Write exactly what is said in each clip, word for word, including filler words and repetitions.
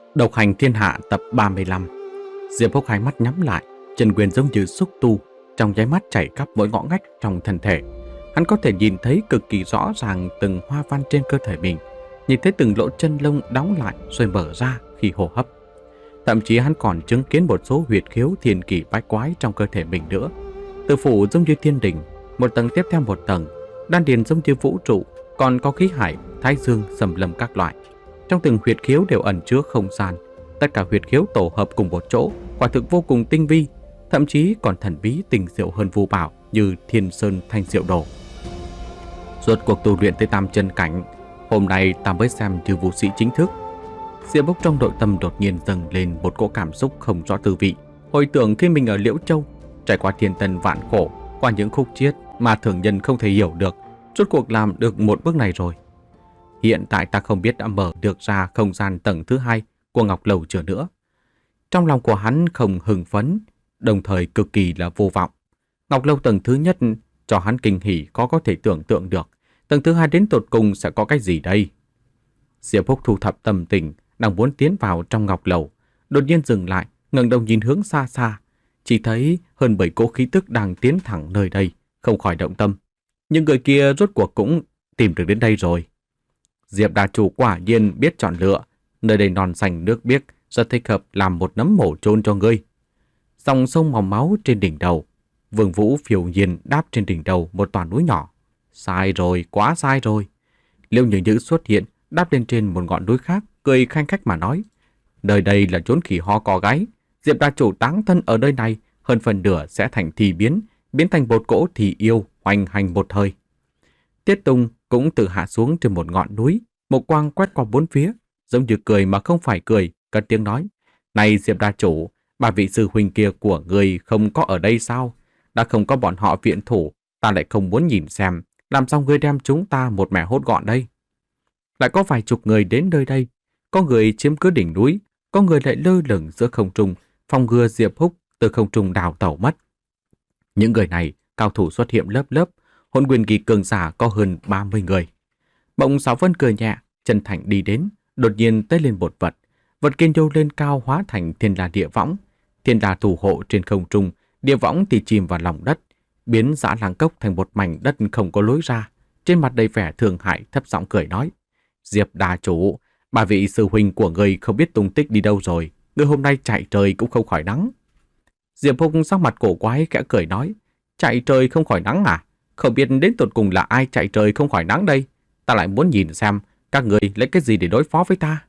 Độc hành thiên hạ tập ba mươi lăm. Diệp Húc hai mắt nhắm lại, chân quyền giống như xúc tu, trong nháy mắt chảy khắp mỗi ngõ ngách trong thân thể. Hắn có thể nhìn thấy cực kỳ rõ ràng từng hoa văn trên cơ thể mình, nhìn thấy từng lỗ chân lông đóng lại rồi mở ra khi hô hấp. Thậm chí hắn còn chứng kiến một số huyệt khiếu thiên kỳ bách quái trong cơ thể mình nữa. Tử phủ giống như thiên đình, một tầng tiếp theo một tầng, đan điền giống như vũ trụ, còn có khí hải, thái dương, sầm lâm các loại. Trong từng huyệt khiếu đều ẩn chứa không gian, tất cả huyệt khiếu tổ hợp cùng một chỗ, quả thực vô cùng tinh vi, thậm chí còn thần bí tinh diệu hơn Vu Bảo như Thiên Sơn Thanh Diệu Đồ. Suốt cuộc tu luyện tới tam chân cảnh, hôm nay ta mới xem như vũ sĩ chính thức. Diệp Húc trong nội tâm đột nhiên dâng lên một cỗ cảm xúc không rõ tư vị, hồi tưởng khi mình ở Liễu Châu, trải qua thiên tân vạn khổ, qua những khúc chiết mà thường nhân không thể hiểu được, rốt cuộc làm được một bước này rồi. Hiện tại ta không biết đã mở được ra không gian tầng thứ hai của Ngọc Lầu chưa nữa. Trong lòng của hắn không hưng phấn, đồng thời cực kỳ là vô vọng. Ngọc Lâu tầng thứ nhất cho hắn kinh hỉ khó có thể tưởng tượng được. Tầng thứ hai đến tột cùng sẽ có cái gì đây? Diệp Húc thu thập tâm tình, đang muốn tiến vào trong Ngọc Lầu, đột nhiên dừng lại, ngẩng đầu nhìn hướng xa xa, chỉ thấy hơn bảy cỗ khí tức đang tiến thẳng nơi đây, không khỏi động tâm. Nhưng người kia rốt cuộc cũng tìm được đến đây rồi. Diệp Đà Chủ quả nhiên biết chọn lựa, nơi đây non xanh nước biếc, rất thích hợp làm một nấm mổ chôn cho ngươi. Dòng sông màu máu trên đỉnh đầu, Vương Vũ phiêu nhiên đáp trên đỉnh đầu một tòa núi nhỏ. Sai rồi, quá sai rồi. Liêu Như Nhữ xuất hiện, đáp lên trên một ngọn núi khác, cười khanh khách mà nói: nơi đây là chốn khỉ ho cò gáy, Diệp Đà Chủ táng thân ở nơi này, hơn phần nửa sẽ thành thi biến, biến thành bột cỗ thì yêu, hoành hành một thời. Tiết Tùng cũng tự hạ xuống trên một ngọn núi, một quang quét qua bốn phía, giống như cười mà không phải cười, cất tiếng nói: này Diệp Đà Chủ, bà vị sư huynh kia của người không có ở đây sao? Đã không có bọn họ viện thủ, ta lại không muốn nhìn xem, làm sao ngươi đem chúng ta một mẻ hốt gọn đây? Lại có vài chục người đến nơi đây, có người chiếm cứ đỉnh núi, có người lại lơ lửng giữa không trung, phòng ngừa Diệp Húc từ không trung đào tẩu mất. Những người này, cao thủ xuất hiện lớp lớp, hồn quyền kỳ cường giả có hơn ba mươi người. Mộng Sáo Vân cười nhẹ, chân thành đi đến, đột nhiên tới lên một vật. Vật kiên nhô lên cao hóa thành thiên la địa võng. Thiên la thủ hộ trên không trung, địa võng thì chìm vào lòng đất, biến Dã Lang Cốc thành một mảnh đất không có lối ra. Trên mặt đầy vẻ thương hại, thấp giọng cười nói: Diệp Đà Chủ, bà vị sư huynh của người không biết tung tích đi đâu rồi, người hôm nay chạy trời cũng không khỏi nắng. Diệp Húc sắc mặt cổ quái khẽ cười nói: chạy trời không khỏi nắng à? Không biết đến tột cùng là ai chạy trời không khỏi nắng đây? Ta lại muốn nhìn xem các người lấy cái gì để đối phó với ta.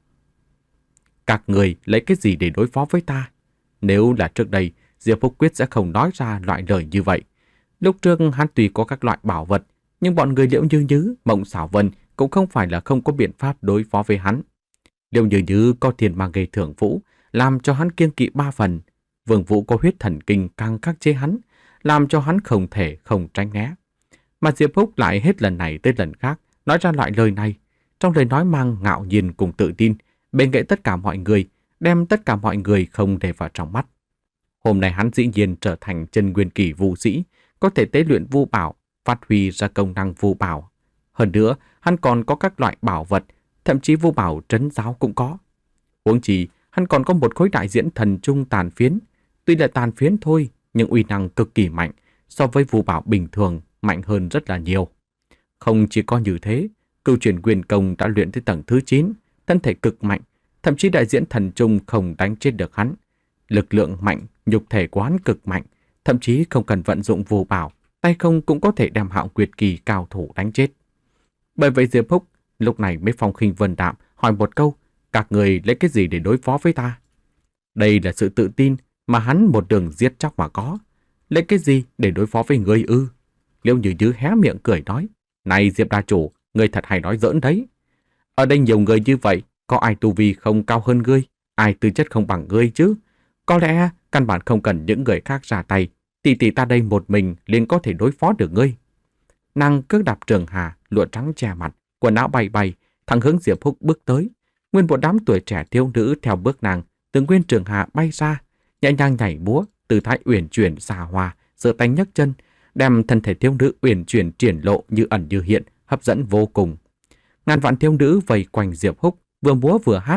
Các người lấy cái gì để đối phó với ta? Nếu là trước đây, Diệp Húc quyết sẽ không nói ra loại lời như vậy. Lúc trước hắn tùy có các loại bảo vật, nhưng bọn người Liễu Như Nhứ, Mộng Xảo Vân cũng không phải là không có biện pháp đối phó với hắn. Liễu Như Nhứ có tiền mang nghề thưởng vũ, làm cho hắn kiêng kỵ ba phần. Vương Vũ có huyết thần kinh càng khắc chế hắn, làm cho hắn không thể không tránh né. Mà Diệp Húc lại hết lần này tới lần khác nói ra loại lời này, trong lời nói mang ngạo nhiên cùng tự tin, bên cạnh tất cả mọi người, đem tất cả mọi người không để vào trong mắt. Hôm nay hắn dĩ nhiên trở thành chân nguyên kỳ vũ sĩ, có thể tế luyện vu bảo, phát huy ra công năng vu bảo. Hơn nữa, hắn còn có các loại bảo vật, thậm chí vu bảo trấn giáo cũng có. Huống chi, hắn còn có một khối đại diễn thần trung tàn phiến. Tuy là tàn phiến thôi, nhưng uy năng cực kỳ mạnh, so với vu bảo bình thường mạnh hơn rất là nhiều. Không chỉ có như thế, Cửu Chuyển Quyền Công đã luyện tới tầng thứ chín, thân thể cực mạnh, thậm chí đại diễn thần trung không đánh chết được hắn. Lực lượng mạnh, nhục thể của hắn cực mạnh, thậm chí không cần vận dụng vu bảo, tay không cũng có thể đem Hạo Nguyệt kỳ cao thủ đánh chết. Bởi vậy Diệp Húc lúc này mới phong khinh vân đạm hỏi một câu: các người lấy cái gì để đối phó với ta? Đây là sự tự tin mà hắn một đường giết chóc mà có. Lấy cái gì để đối phó với ngươi ư? Liễu Như Nhứ hé miệng cười nói: này Diệp Đà Chủ, ngươi thật hay nói giỡn đấy. Ở đây nhiều người như vậy, có ai tu vi không cao hơn ngươi, ai tư chất không bằng ngươi chứ? Có lẽ căn bản không cần những người khác ra tay, tỷ tỷ ta đây một mình liền có thể đối phó được ngươi. Nàng cước đạp trường hà, lụa trắng che mặt, quần áo bay bay, thẳng hướng Diệp Húc bước tới. Nguyên một đám tuổi trẻ thiếu nữ theo bước nàng, từ nguyên trường hà bay ra, nhẹ nhàng nhảy múa, tư thái uyển chuyển xà hòa, giơ tay nhấc chân, đem thân thể thiếu nữ uyển chuyển triển lộ như ẩn như hiện, hấp dẫn vô cùng. Ngàn vạn thiếu nữ vây quanh Diệp Húc, vừa múa vừa hát,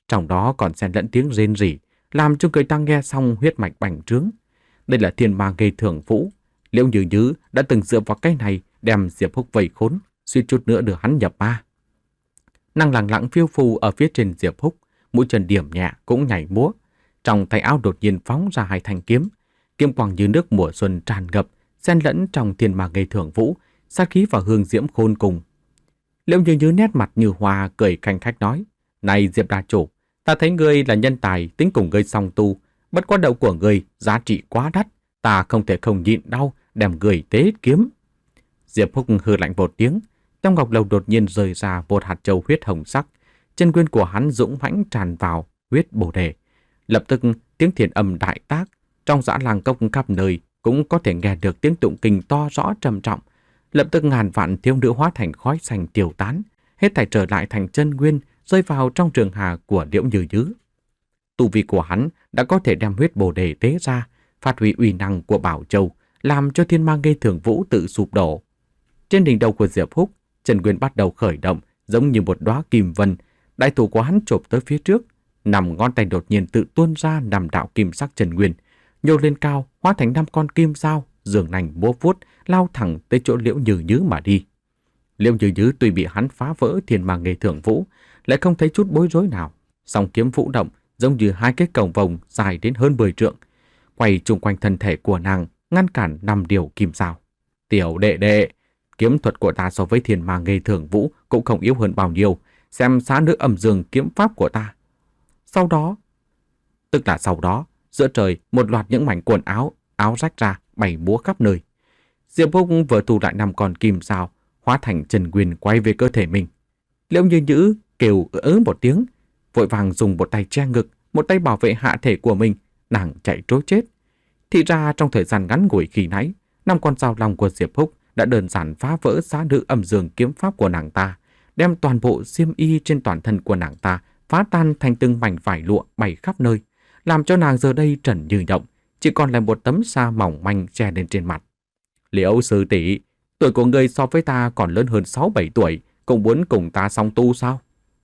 Trong đó còn xen lẫn tiếng rên rỉ, làm cho người ta nghe xong huyết mạch bành trướng. Đây là thiên ma gây thường vũ. Liễu Như Như đã từng dựa vào cái này đem Diệp Húc vây khốn, suýt chút nữa đưa hắn nhập ma. Nàng lặng lặng phiêu phù ở phía trên Diệp Húc, mũi chân điểm nhẹ cũng nhảy múa. Trong tay áo đột nhiên phóng ra hai thanh kiếm, kiếm quang như nước mùa xuân tràn ngập, xen lẫn trong thiên ma gây thường vũ, sát khí và hương diễm khôn cùng. Liễu Như Như nét mặt như hoa cười khanh khách nói: "Này Diệp đa chủ, ta thấy ngươi là nhân tài, tính cùng ngươi song tu, bất quá đầu của ngươi giá trị quá đắt, ta không thể không nhịn đau đem ngươi tế kiếm." Diệp Húc hừ lạnh một tiếng, trong ngọc lầu đột nhiên rơi ra một hạt châu huyết hồng sắc, chân nguyên của hắn dũng mãnh tràn vào huyết bồ đề. Lập tức tiếng thiền âm đại tác, trong dã làng cốc khắp nơi cũng có thể nghe được tiếng tụng kinh to rõ trầm trọng. Lập tức ngàn vạn thiếu nữ hóa thành khói xanh tiêu tán, hết thảy trở lại thành chân nguyên, rơi vào trong trường hà của Liễu Như Như. Tu vi của hắn đã có thể đem huyết bồ đề tế ra, phát huy uy năng của Bảo Châu, làm cho thiên ma gây thường vũ tự sụp đổ. Trên đỉnh đầu của Diệp Húc, chân nguyên bắt đầu khởi động, giống như một đóa kim vân. Đại thủ của hắn chộp tới phía trước, nằm ngón tay đột nhiên tự tuôn ra năm đạo kim sắc chân nguyên, nhô lên cao, hóa thành năm con kim dao, giường nành múa vuốt, lao thẳng tới chỗ Liễu Như Như mà đi. Liễu Như Như tuy bị hắn phá vỡ thiên ma nghề thượng vũ, lại không thấy chút bối rối nào. Song kiếm vũ động, giống như hai cái cầu vồng dài đến hơn mười trượng, quay chung quanh thân thể của nàng, ngăn cản năm điều kim dao. "Tiểu đệ đệ, kiếm thuật của ta so với thiên ma nghề thượng vũ cũng không yếu hơn bao nhiêu, xem xá nữ âm dương kiếm pháp của ta." Sau đó, tức là sau đó, giữa trời một loạt những mảnh quần áo, áo rách ra, bay múa khắp nơi. Diệp Húc vừa thu lại năm con kim dao, hóa thành chân nguyên quay về cơ thể mình. Liễu Như Như kêu ớ một tiếng, vội vàng dùng một tay che ngực, một tay bảo vệ hạ thể của mình, nàng chạy trối chết. Thì ra trong thời gian ngắn ngủi khi nãy, năm con dao long của Diệp Húc đã đơn giản phá vỡ xá nữ âm dương kiếm pháp của nàng ta, đem toàn bộ xiêm y trên toàn thân của nàng ta phá tan thành từng mảnh vải lụa bay khắp nơi, làm cho nàng giờ đây trần như nhộng, chỉ còn lại một tấm sa mỏng manh che lên trên mặt. "Liễu sư tỷ, tuổi của ngươi so với ta còn lớn hơn sáu bảy tuổi, cũng muốn cùng ta song tu sao?"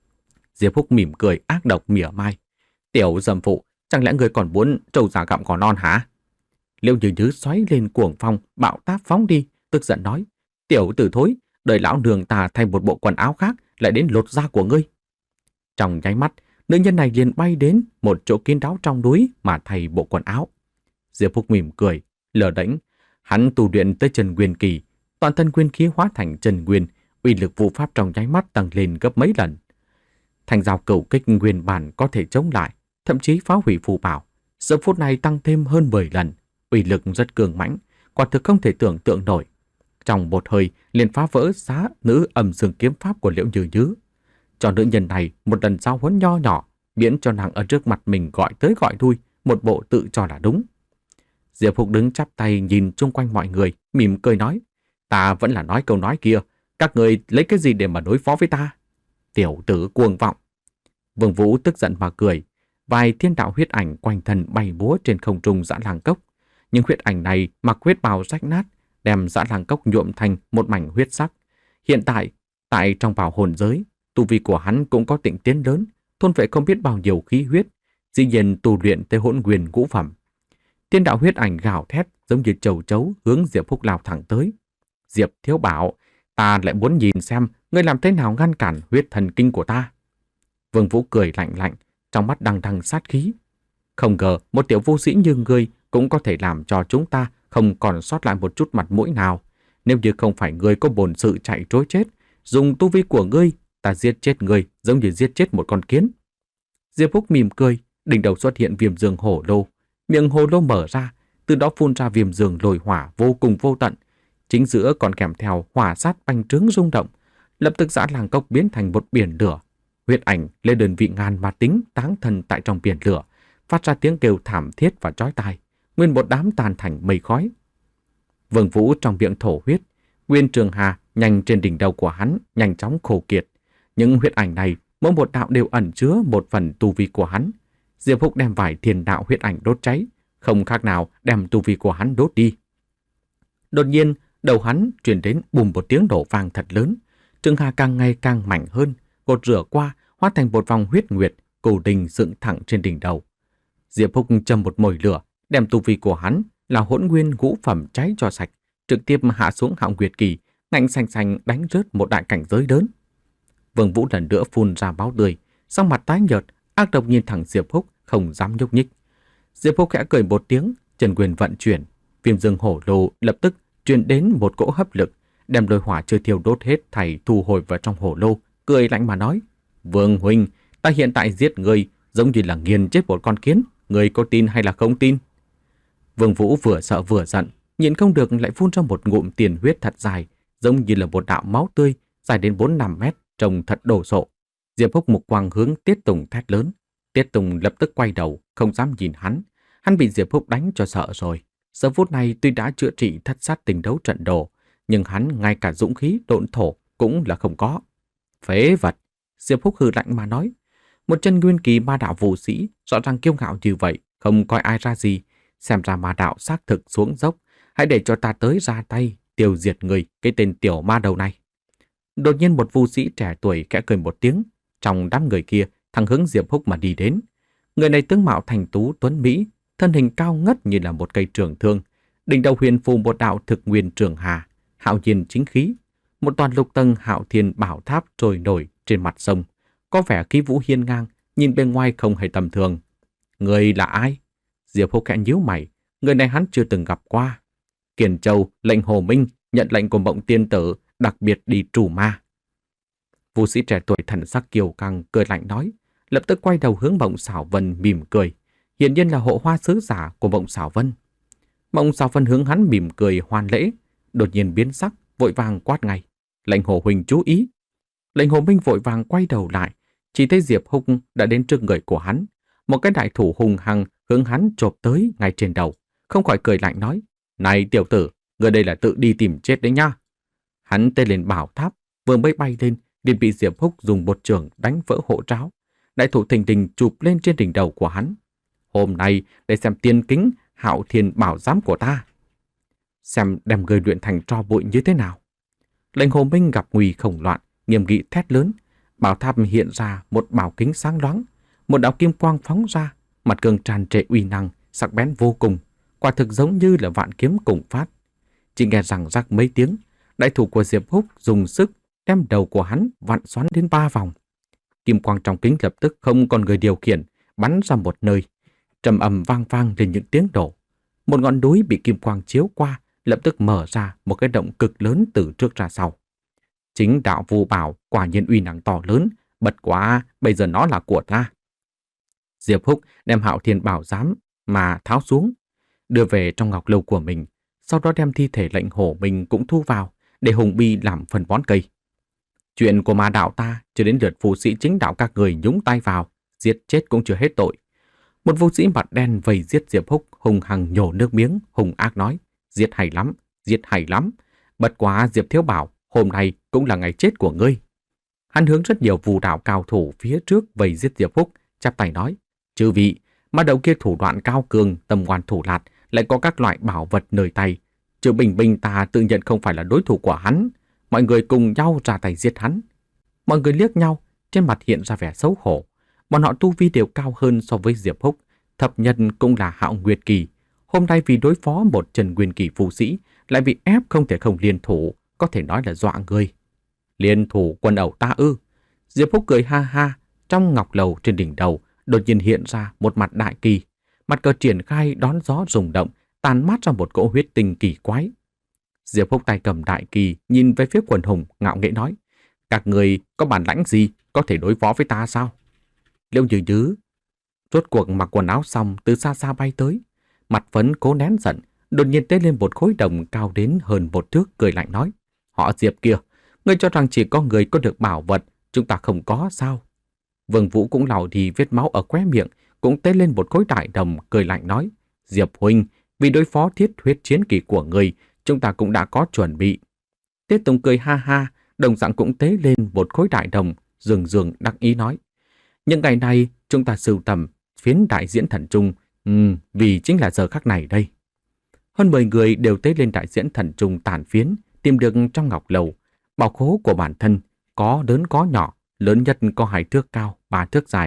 Diệp Húc mỉm cười ác độc mỉa mai: "Tiểu dâm phụ, chẳng lẽ ngươi còn muốn trâu già gặm cỏ non hả?" Liễu Như Như xoáy lên cuồng phong, bạo táp phóng đi, tức giận nói: "Tiểu tử thối, đợi lão nương ta thay một bộ quần áo khác lại đến lột da của ngươi." Trong nháy mắt, nữ nhân này liền bay đến một chỗ kín đáo trong núi mà thay bộ quần áo. Diệp Húc mỉm cười, lờ đễnh, hắn tu luyện tới chân nguyên kỳ, toàn thân nguyên khí hóa thành chân nguyên, uy lực vũ pháp trong nháy mắt tăng lên gấp mấy lần. Thành dao cửu kích nguyên bản có thể chống lại, thậm chí phá hủy phù bảo, giờ phút này tăng thêm hơn mười lần, uy lực rất cường mãnh, quả thực không thể tưởng tượng nổi. Trong một hơi liền phá vỡ xá nữ âm dương kiếm pháp của Liễu Như Như. Cho nữ nhân này một lần giao huấn nho nhỏ, miễn cho nàng ở trước mặt mình gọi tới gọi lui, một bộ tự cho là đúng. Diệp Húc đứng chắp tay nhìn chung quanh mọi người, mỉm cười nói: "Ta vẫn là nói câu nói kia, các người lấy cái gì để mà đối phó với ta? Tiểu tử cuồng vọng." Vương Vũ tức giận mà cười, vài thiên đạo huyết ảnh quanh thân bay múa trên không trung dã lang cốc. Nhưng huyết ảnh này mặc huyết bào rách nát, đem dã lang cốc nhuộm thành một mảnh huyết sắc. Hiện tại, tại trong bảo hồn giới, tu vi của hắn cũng có tịnh tiến lớn, thôn vệ không biết bao nhiêu khí huyết, dĩ nhiên tu luyện tới hỗn nguyên ngũ phẩm. Thiên đạo huyết ảnh gào thét giống như trâu trấu hướng Diệp Húc lao thẳng tới. "Diệp thiếu bảo, ta lại muốn nhìn xem ngươi làm thế nào ngăn cản huyết thần kinh của ta." Vương Vũ cười lạnh lạnh, trong mắt đằng đằng sát khí. "Không ngờ một tiểu vô sĩ như ngươi cũng có thể làm cho chúng ta không còn sót lại một chút mặt mũi nào. Nếu như không phải ngươi có bổn sự chạy trối chết, dùng tu vi của ngươi, ta giết chết ngươi giống như giết chết một con kiến." Diệp Húc mỉm cười, đỉnh đầu xuất hiện viêm dương hổ lô, miệng hồ lô mở ra, từ đó phun ra viêm dương lồi hỏa vô cùng vô tận, chính giữa còn kèm theo hỏa sát bành trướng rung động, lập tức dã lang cốc biến thành một biển lửa. Huyết ảnh lên đơn vị ngàn mà tính táng thân tại trong biển lửa, phát ra tiếng kêu thảm thiết và chói tai, nguyên một đám tan thành mây khói. Vương Vũ trong miệng thổ huyết, nguyên trường hà nhanh trên đỉnh đầu của hắn nhanh chóng khô kiệt. Những huyết ảnh này mỗi một đạo đều ẩn chứa một phần tu vi của hắn. Diệp Húc đem vài thiên đạo huyết ảnh đốt cháy, không khác nào đem tu vi của hắn đốt đi. Đột nhiên, đầu hắn truyền đến bùm một tiếng nổ vang thật lớn, trường hà càng ngày càng mạnh hơn, gột rửa qua, hóa thành một vòng huyết nguyệt, cổ đình dựng thẳng trên đỉnh đầu. Diệp Húc châm một mồi lửa, đem tu vi của hắn là hỗn nguyên ngũ phẩm cháy cho sạch, trực tiếp hạ xuống Hạo Nguyệt Kỳ, ngạnh xanh xanh đánh rớt một đại cảnh giới lớn. Vương Vũ lần nữa phun ra máu tươi, sắc mặt tái nhợt, ác độc nhìn thẳng Diệp Húc, không dám nhúc nhích. Diệp Húc khẽ cười một tiếng, chân quyền vận chuyển, viêm dương hổ lô lập tức truyền đến một cỗ hấp lực, đem lôi hỏa chưa thiêu đốt hết thảy thu hồi vào trong hổ lô, cười lạnh mà nói: "Vương huynh, ta hiện tại giết ngươi giống như là nghiền chết một con kiến, ngươi có tin hay là không tin?" Vương Vũ vừa sợ vừa giận, nhịn không được lại phun ra một ngụm tiền huyết thật dài, giống như là một đạo máu tươi dài đến bốn năm mét, trông thật đồ sộ. Diệp Húc mục quang hướng Tiết Tùng thét lớn. Tiết Tùng lập tức quay đầu, không dám nhìn hắn. Hắn bị Diệp Húc đánh cho sợ rồi. Giờ phút này tuy đã chữa trị thất sát tình đấu trận đồ, nhưng hắn ngay cả dũng khí độn thổ cũng là không có. Phế vật! Diệp Húc hừ lạnh mà nói. Một chân nguyên kỳ ma đạo vũ sĩ, rõ ràng kiêu ngạo như vậy, không coi ai ra gì. Xem ra ma đạo xác thực xuống dốc. Hãy để cho ta tới ra tay, tiêu diệt người, cái tên tiểu ma đầu này. Đột nhiên một vũ sĩ trẻ tuổi khẽ cười một tiếng. Trong đám người kia, thẳng hướng Diệp Húc mà đi đến. Người này tướng mạo thành tú tuấn Mỹ, thân hình cao ngất như là một cây trường thương. Đỉnh đầu huyền phù một đạo thực nguyên trường hà, hạo nhiên chính khí. Một toàn lục tầng hạo thiên bảo tháp trôi nổi trên mặt sông. Có vẻ khí vũ hiên ngang, nhìn bên ngoài không hề tầm thường. Người là ai? Diệp Húc khẽ nhíu mày, người này hắn chưa từng gặp qua. Kiền Châu, lệnh Hồ Minh, nhận lệnh của Mộng Tiên Tử, đặc biệt đi trù ma. Vũ sĩ trẻ tuổi thần sắc kiêu căng cười lạnh nói, lập tức quay đầu hướng Mộng Xảo Vân mỉm cười, hiển nhiên là hộ hoa sứ giả của Mộng Xảo Vân. Mộng Xảo Vân hướng hắn mỉm cười hoan lễ, đột nhiên biến sắc, vội vàng quát ngay, lệnh Hồ huynh chú ý. Lệnh Hồ Minh vội vàng quay đầu lại, chỉ thấy Diệp Húc đã đến trước người của hắn, một cái đại thủ hùng hăng hướng hắn chộp tới ngay trên đầu, không khỏi cười lạnh nói, này tiểu tử, người đây là tự đi tìm chết đấy nha. Hắn tên lên bảo tháp, vừa mới bay lên, liền bị Diệp Húc dùng một trường đánh vỡ hộ tráo. Đại thủ thình lình chụp lên trên đỉnh đầu của hắn. Hôm nay để xem tiên kính hạo thiên bảo giám của ta. Xem đem người luyện thành tro bụi như thế nào. Lệnh Hồ Minh gặp nguy không loạn, nghiêm nghị thét lớn. Bảo tháp hiện ra một bảo kính sáng loáng, một đạo kim quang phóng ra, mặt gương tràn trề uy năng, sắc bén vô cùng, quả thực giống như là vạn kiếm cùng phát. Chỉ nghe rằng rắc mấy tiếng, đại thủ của Diệp Húc dùng sức đem đầu của hắn vặn xoắn đến ba vòng. Kim quang trong kính lập tức không còn người điều khiển, bắn ra một nơi, trầm ầm vang vang lên những tiếng nổ. Một ngọn núi bị kim quang chiếu qua, lập tức mở ra một cái động cực lớn từ trước ra sau. Chính đạo Vu Bảo quả nhiên uy năng to lớn, bật quá, bây giờ nó là của ta. Diệp Húc đem Hạo Thiên Bảo giám mà tháo xuống, đưa về trong ngọc lâu của mình, sau đó đem thi thể lệnh Hổ mình cũng thu vào, để Hùng Bi làm phần bón cây. Chuyện của ma đạo ta chưa đến lượt phù sĩ chính đạo các người nhúng tay vào, giết chết cũng chưa hết tội. Một vũ sĩ mặt đen vây giết Diệp Húc, hùng hằng nhổ nước miếng, hùng ác nói, giết hay lắm, giết hay lắm. Bất quá Diệp Thiếu Bảo, hôm nay cũng là ngày chết của ngươi. Hắn hướng rất nhiều phù đạo cao thủ phía trước vây giết Diệp Húc, chắp tay nói, chư vị, ma đầu kia thủ đoạn cao cường, tâm ngoan thủ lạt, lại có các loại bảo vật nơi tay. Chư Bình Bình ta tự nhận không phải là đối thủ của hắn. Mọi người cùng nhau ra tay giết hắn. Mọi người liếc nhau, trên mặt hiện ra vẻ xấu hổ. Bọn họ tu vi đều cao hơn so với Diệp Húc. Thập nhân cũng là Hạo Nguyệt Kỳ. Hôm nay vì đối phó một Trần Nguyên Kỳ phù sĩ, lại bị ép không thể không liên thủ, có thể nói là dọa người. Liên thủ quân ẩu ta ư? Diệp Húc cười ha ha, trong ngọc lầu trên đỉnh đầu đột nhiên hiện ra một mặt đại kỳ. Mặt cờ triển khai đón gió rung động, tàn mát ra một cỗ huyết tinh kỳ quái. Diệp Húc tay cầm đại kỳ, nhìn về phía quần hùng, ngạo nghễ nói, các người có bản lãnh gì có thể đối phó với ta sao? Liễu Như Như rốt cuộc mặc quần áo xong từ xa xa bay tới, mặt phấn cố nén giận, đột nhiên tế lên một khối đồng cao đến hơn một thước, cười lạnh nói, họ Diệp kia, ngươi cho rằng chỉ có người có được bảo vật, chúng ta không có sao? Vương Vũ cũng lau đi vết máu ở khóe miệng, cũng tế lên một khối đại đồng, cười lạnh nói, Diệp huynh, vì đối phó thiết huyết chiến kỳ của người, chúng ta cũng đã có chuẩn bị. Tiết Tùng cười ha ha, đồng dạng cũng tế lên một khối đại đồng, dường dường đắc ý nói, những ngày này chúng ta sưu tầm phiến đại diễn thần trung, ừ, vì chính là giờ khắc này đây. Hơn mười người đều tế lên đại diễn thần trung tàn phiến, tìm được trong ngọc lầu. Bảo khố của bản thân có lớn có nhỏ, lớn nhất có hai thước cao, ba thước dài,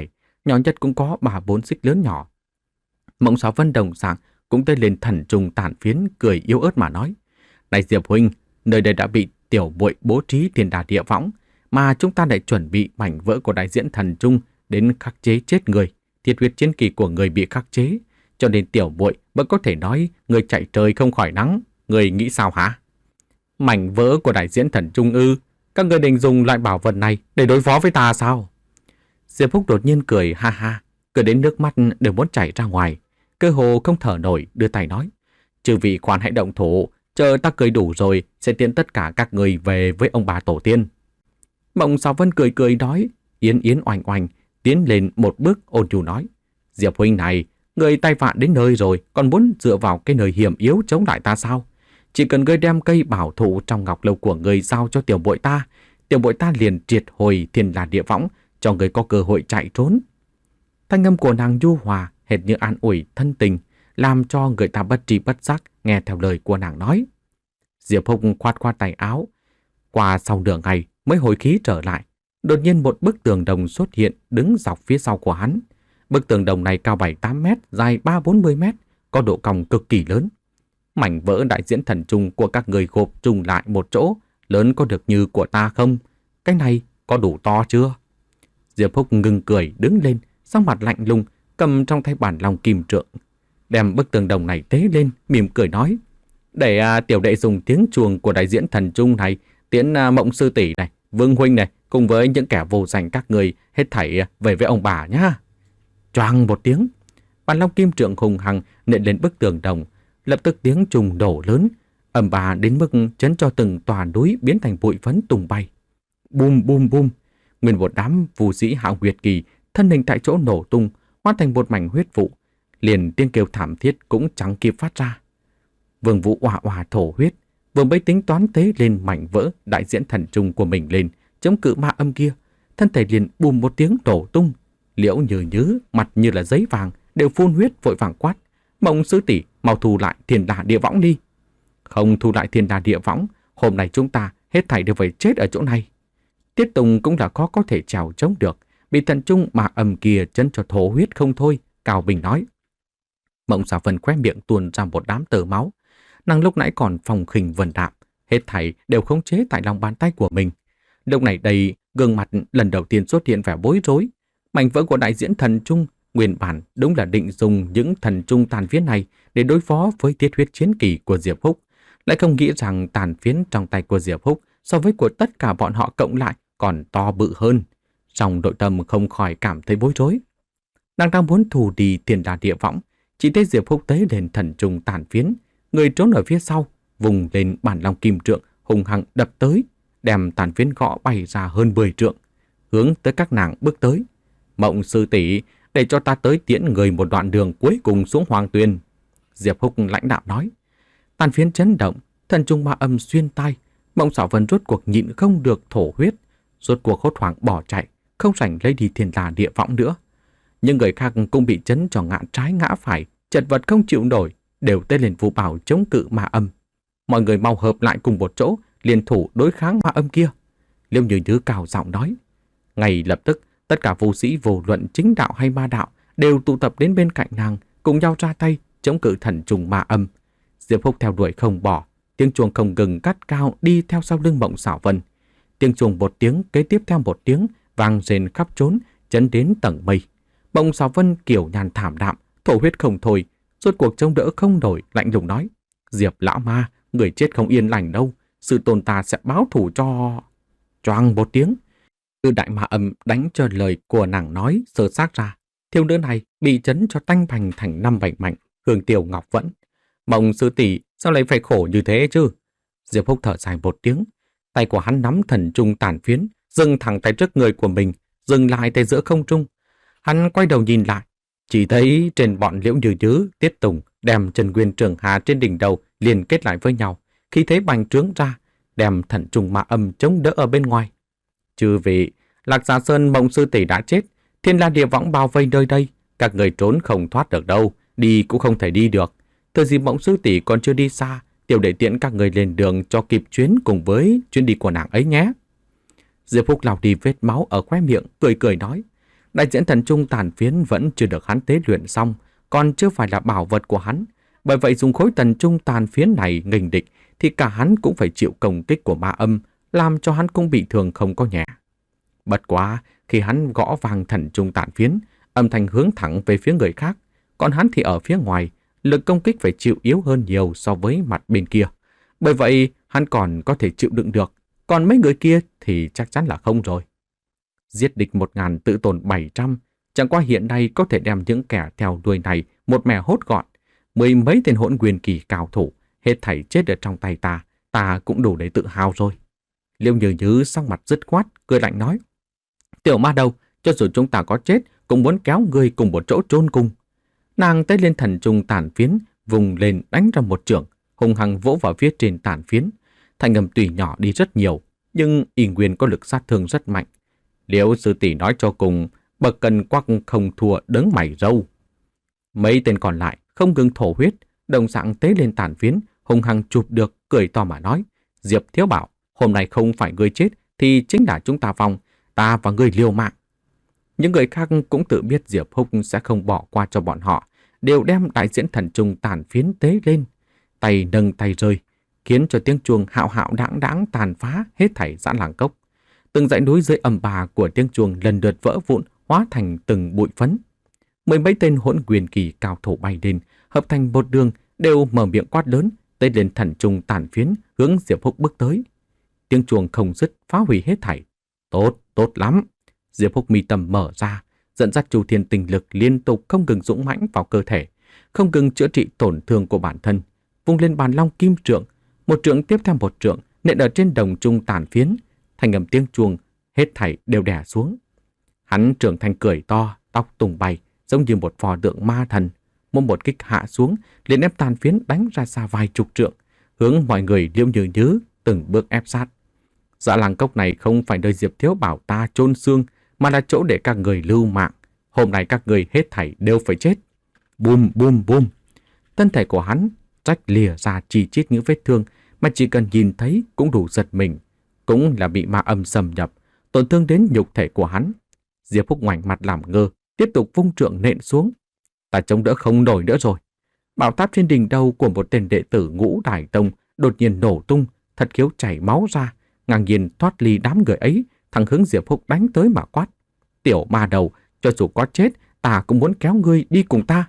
nhỏ nhất cũng có ba bốn xích lớn nhỏ. Mộng Xảo Vân đồng dạng cũng tới lên thần trùng tàn phiến, cười yếu ớt mà nói: "Này Diệp huynh, nơi đây đã bị tiểu muội bố trí thiên đà địa võng, mà chúng ta lại chuẩn bị mảnh vỡ của đại diễn thần trung đến khắc chế chết người. Thiết huyết chiến kỳ của người bị khắc chế, cho nên tiểu muội vẫn có thể nói người chạy trời không khỏi nắng. Người nghĩ sao hả?" "Mảnh vỡ của đại diễn thần trung ư? Các người định dùng loại bảo vật này để đối phó với ta sao?" Diệp Húc đột nhiên cười ha ha, cười đến nước mắt đều muốn chảy ra ngoài, cơ hồ không thở nổi, đưa tay nói: "Chư vị khoan hãy động thủ, chờ ta cười đủ rồi sẽ tiễn tất cả các người về với ông bà tổ tiên." Mộng Xảo Vân cười cười nói, yến yến oanh oanh tiến lên một bước ôn nhu nói: "Diệp huynh này, người tay vạ đến nơi rồi, còn muốn dựa vào cái nơi hiểm yếu chống lại ta sao? Chỉ cần ngươi đem cây bảo thụ trong ngọc lâu của người giao cho tiểu bội ta, tiểu bội ta liền triệt hồi thiên đà địa võng, cho người có cơ hội chạy trốn." Thanh âm của nàng nhu hòa, hệt như an ủi thân tình, làm cho người ta bất tri bất giác nghe theo lời của nàng nói. Diệp Húc khoát khoát tay áo, qua sau nửa ngày mới hồi khí trở lại. Đột nhiên một bức tường đồng xuất hiện đứng dọc phía sau của hắn. Bức tường đồng này cao bảy tám mét, dài ba bốn mươi mét, có độ cong cực kỳ lớn. Mảnh vỡ đại diễn thần trung của các người gộp chung lại một chỗ, lớn có được như của ta không? Cái này có đủ to chưa? Diệp Húc ngừng cười đứng lên, sắc mặt lạnh lùng, cầm trong tay bản long kim trượng, đem bức tường đồng này tế lên, mỉm cười nói: "Để à, tiểu đệ dùng tiếng chuông của đại diễn thần trung này tiễn à, Mộng sư tỷ này, Vương huynh này, cùng với những kẻ vô danh các người hết thảy về với ông bà nhá." Choang một tiếng, bản long kim trượng hùng hằng nện lên bức tường đồng, lập tức tiếng trùng đổ lớn, ầm bà đến mức chấn cho từng tòa núi biến thành bụi phấn tung bay. Bùm bùm bùm, nguyên một đám phù sĩ Hạo Nguyệt Kỳ thân hình tại chỗ nổ tung, hóa thành một mảnh huyết vụ, liền tiếng kêu thảm thiết cũng chẳng kịp phát ra. Vương Vũ òa òa thổ huyết, vừa mới tính toán tế lên mảnh vỡ đại diễn thần trung của mình lên chống cự ma âm kia, thân thể liền bùm một tiếng nổ tung. Liễu Như Nhứ mặt như là giấy vàng đều phun huyết, vội vàng quát: "Mộng sư tỷ, mau thu lại thiên đà địa võng đi!" "Không thu lại thiên đà địa võng, hôm nay chúng ta hết thảy đều phải chết ở chỗ này." Tiết Tùng cũng là khó có thể trèo chống được, bị thần trung mà âm kia chân cho thổ huyết không thôi, Cao Bình nói. Mộng Xảo Vân khóe miệng tuôn ra một đám tơ máu. Nàng lúc nãy còn phong khinh vân đạm, hết thảy đều khống chế tại lòng bàn tay của mình. Lúc này đây, gương mặt lần đầu tiên xuất hiện vẻ bối rối. Mảnh vỡ của đại diễn thần trung nguyên bản đúng là định dùng những thần trung tàn phiến này để đối phó với thiết huyết chiến kỳ của Diệp Húc, lại không nghĩ rằng tàn phiến trong tay của Diệp Húc so với của tất cả bọn họ cộng lại còn to bự hơn. Trong nội tâm không khỏi cảm thấy bối rối. Nàng đang muốn thù đi thiên đà địa võng, chỉ thấy Diệp Húc tế lên thần trung tàn phiến, người trốn ở phía sau, vùng lên bản long kim trượng hùng hăng đập tới, đem tàn phiến gõ bay ra hơn mười trượng, hướng tới các nàng bước tới. "Mộng sư tỷ, để cho ta tới tiễn người một đoạn đường cuối cùng xuống Hoàng Tuyền." Diệp Húc lãnh đạo nói. Tàn phiến chấn động, thần trung ma âm xuyên tai. Mộng Xảo Vân rốt cuộc nhịn không được thổ huyết, rốt cuộc hốt hoảng bỏ chạy, không rảnh lấy đi thiên đà địa võng nữa. Những người khác cũng bị chấn cho ngã trái ngã phải, chật vật không chịu nổi, đều tê lên vũ bảo chống cự ma âm. Mọi người mau hợp lại cùng một chỗ, liên thủ đối kháng ma âm kia. Liễu Như Nhứ cao giọng nói. Ngay lập tức, tất cả vũ sĩ vô luận chính đạo hay ma đạo đều tụ tập đến bên cạnh nàng, cùng nhau ra tay chống cự thần trùng ma âm. Diệp Húc theo đuổi không bỏ, tiếng chuông không ngừng cắt cao đi theo sau lưng Mộng Xảo Vân. Tiếng chuông một tiếng kế tiếp theo một tiếng vang rền khắp trốn, chấn đến tầng mây. Mộng Xảo Vân kiểu nhàn thảm đạm, thổ huyết không thôi, rốt cuộc chống đỡ không nổi, lạnh lùng nói: "Diệp lão ma, người chết không yên lành đâu, sự tồn ta sẽ báo thù cho..." Choang một tiếng, Tư đại ma âm đánh cho lời của nàng nói sơ xác ra. Thiếu nữ này bị chấn cho tanh bành thành năm bảy mảnh, hương tiêu ngọc vẫn. Mộng sư tỷ sao lại phải khổ như thế chứ? Diệp Húc thở dài một tiếng, tay của hắn nắm thần trung tàn phiến, dừng thẳng tay trước người của mình, dừng lại tại giữa không trung. Hắn quay đầu nhìn lại, chỉ thấy trên bọn Liễu Như Nhứ, Tiết Tùng đem Trần Nguyên Trường Hà trên đỉnh đầu liên kết lại với nhau, khi thấy bành trướng ra, đem thần trung ma âm chống đỡ ở bên ngoài. Chư vị, Lạc Gia Sơn Mộng sư tỷ đã chết, Thiên La Địa Võng bao vây nơi đây, các người trốn không thoát được đâu, đi cũng không thể đi được. Thời gì Mộng sư tỷ còn chưa đi xa, tiểu đệ tiễn các người lên đường cho kịp chuyến cùng với chuyến đi của nàng ấy nhé. Diệp Húc lau đi vết máu ở khóe miệng, cười cười nói. Đại diễn thần trung tàn phiến vẫn chưa được hắn tế luyện xong, còn chưa phải là bảo vật của hắn. Bởi vậy dùng khối thần trung tàn phiến này nghênh địch thì cả hắn cũng phải chịu công kích của ma âm, làm cho hắn cũng bị thương không có nhẹ. Bất quá, khi hắn gõ vang thần trung tàn phiến, âm thanh hướng thẳng về phía người khác, còn hắn thì ở phía ngoài, lực công kích phải chịu yếu hơn nhiều so với mặt bên kia. Bởi vậy, hắn còn có thể chịu đựng được, còn mấy người kia thì chắc chắn là không rồi. Giết địch một ngàn tự tổn bảy trăm, chẳng qua hiện nay có thể đem những kẻ theo đuôi này một mẻ hốt gọn. Mười mấy tên hỗn nguyên kỳ cao thủ, hết thảy chết ở trong tay ta, ta cũng đủ để tự hào rồi. Liễu Như Như sắc mặt dứt khoát, cười lạnh nói: Tiểu ma đầu, cho dù chúng ta có chết, cũng muốn kéo ngươi cùng một chỗ chôn cùng. Nàng tay lên thần trung tàn phiến, vùng lên đánh ra một chưởng, hung hăng vỗ vào phía trên tàn phiến. Thanh âm tuy nhỏ đi rất nhiều, nhưng y nguyên có lực sát thương rất mạnh. Liễu sư tỷ nói cho cùng, bậc cần quắc không thua đấng mày râu. Mấy tên còn lại không ngừng thổ huyết, đồng dạng tế lên tàn phiến, hung hăng chụp được, cười to mà nói: Diệp Thiếu Bảo, hôm nay không phải ngươi chết thì chính là chúng ta vong, ta và ngươi liều mạng. Những người khác cũng tự biết Diệp Húc sẽ không bỏ qua cho bọn họ, đều đem đại diễn thần trung tàn phiến tế lên, tay nâng tay rơi, khiến cho tiếng chuông hạo hạo đãng đãng tàn phá hết thảy Dã Lang Cốc. Từng dãy núi dưới ầm bà của tiếng chuông lần lượt vỡ vụn, hóa thành từng bụi phấn. Mười mấy tên hỗn nguyên kỳ cao thủ bay lên, hợp thành một đường, đều mở miệng quát lớn, tay lên thần trung tàn phiến hướng Diệp Húc bước tới. Tiếng chuông không dứt, phá hủy hết thảy. Tốt, tốt lắm. Diệp Húc mi tâm mở ra, dẫn dắt Chu Thiên tinh lực liên tục không ngừng dũng mãnh vào cơ thể, không ngừng chữa trị tổn thương của bản thân. Vung lên bàn long kim trượng, một trượng tiếp theo một trượng, nện ở trên đồng trung tàn phiến, thành âm tiếng chuông, hết thảy đều đè xuống. Hắn trưởng thành cười to, tóc tung bay, giống như một pho tượng ma thần. Một một kích hạ xuống, liền ép tàn phiến đánh ra xa vài chục trượng, hướng mọi người Liễu Như Như từng bước ép sát. Dã Lang Cốc này không phải nơi Diệp Thiếu Bảo ta chôn xương, mà là chỗ để các người lưu mạng. Hôm nay các người hết thảy đều phải chết. Bùm bùm bùm. Thân thể của hắn rách lìa ra chi chít những vết thương mà chỉ cần nhìn thấy cũng đủ giật mình. Cũng là bị ma âm xâm nhập, tổn thương đến nhục thể của hắn. Diệp Húc ngoảnh mặt làm ngơ, tiếp tục vung trượng nện xuống. Ta chống đỡ không nổi nữa rồi. Bảo tháp trên đỉnh đầu của một tên đệ tử Ngũ Đài Tông đột nhiên nổ tung, thật khiếu chảy máu ra, ngang nhiên thoát ly đám người ấy, thẳng hướng Diệp Húc đánh tới mà quát: Tiểu ma đầu, cho dù có chết, ta cũng muốn kéo ngươi đi cùng ta.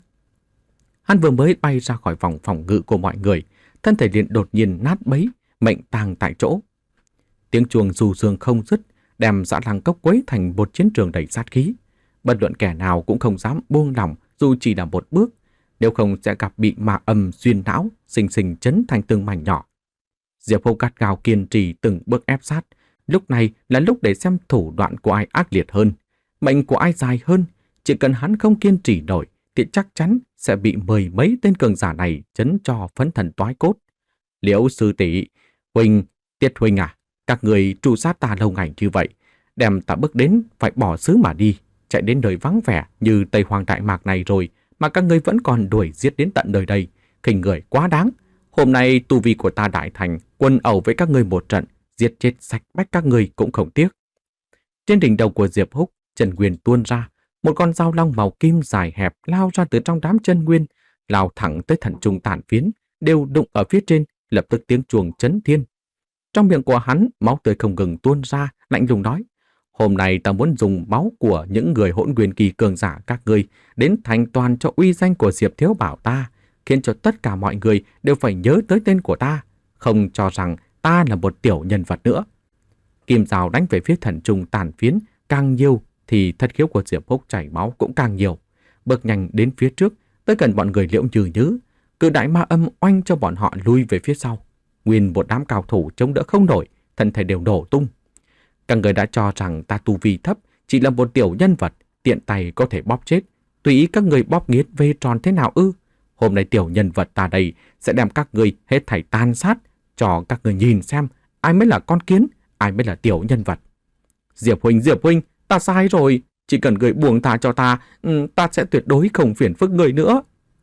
Hắn vừa mới bay ra khỏi vòng phòng ngự của mọi người, thân thể liền đột nhiên nát bấy, mệnh tang tại chỗ. Tiếng chuông dù sương không dứt, đem Dã Lang Cốc quấy thành một chiến trường đầy sát khí. Bất luận kẻ nào cũng không dám buông lỏng dù chỉ là một bước, nếu không sẽ gặp bị ma âm xuyên não, sinh sinh chấn thành từng mảnh nhỏ. Diệp Húc gắt gao kiên trì từng bước ép sát. Lúc này là lúc để xem thủ đoạn của ai ác liệt hơn, mệnh của ai dài hơn. Chỉ cần hắn không kiên trì nổi thì chắc chắn sẽ bị mười mấy tên cường giả này chấn cho phấn thần toái cốt. Liễu sư tỷ, huynh, Tiết huynh à, các người trụ sát ta lâu ngày như vậy, đem ta bước đến phải bỏ xứ mà đi, chạy đến nơi vắng vẻ như Tây Hoàng Đại Mạc này rồi mà các ngươi vẫn còn đuổi giết đến tận nơi đây, khinh người quá đáng. Hôm nay tu vi của ta đại thành, quân ẩu với các ngươi một trận, giết chết sạch bách các ngươi cũng không tiếc. Trên đỉnh đầu của Diệp Húc, chân nguyên tuôn ra, một con dao long màu kim dài hẹp lao ra từ trong đám chân nguyên, lao thẳng tới thần trung tàn phiến, đều đụng ở phía trên, lập tức tiếng chuông chấn thiên. Trong miệng của hắn, máu tươi không ngừng tuôn ra, lạnh lùng nói: Hôm nay ta muốn dùng máu của những người hỗn nguyên kỳ cường giả các ngươi đến thành toàn cho uy danh của Diệp Thiếu Bảo ta, khiến cho tất cả mọi người đều phải nhớ tới tên của ta, không cho rằng ta là một tiểu nhân vật nữa. Kim dao đánh về phía thần trung tàn phiến càng nhiều thì thất khiếu của Diệp Húc chảy máu cũng càng nhiều. Bước nhanh đến phía trước, tới gần bọn người Liễu Như Như, cự đại ma âm oanh cho bọn họ lui về phía sau. Nguyên một đám cao thủ chống đỡ không nổi, thân thể đều nổ tung. Các người đã cho rằng ta tu vi thấp, chỉ là một tiểu nhân vật, tiện tay có thể bóp chết. Tùy ý các người bóp nghiết về tròn thế nào ư? Hôm nay tiểu nhân vật ta đây sẽ đem các người hết thảy tan sát, cho các người nhìn xem ai mới là con kiến, ai mới là tiểu nhân vật. Diệp huynh, Diệp huynh, ta sai rồi. Chỉ cần người buông tha cho ta, ta sẽ tuyệt đối không phiền phức người nữa.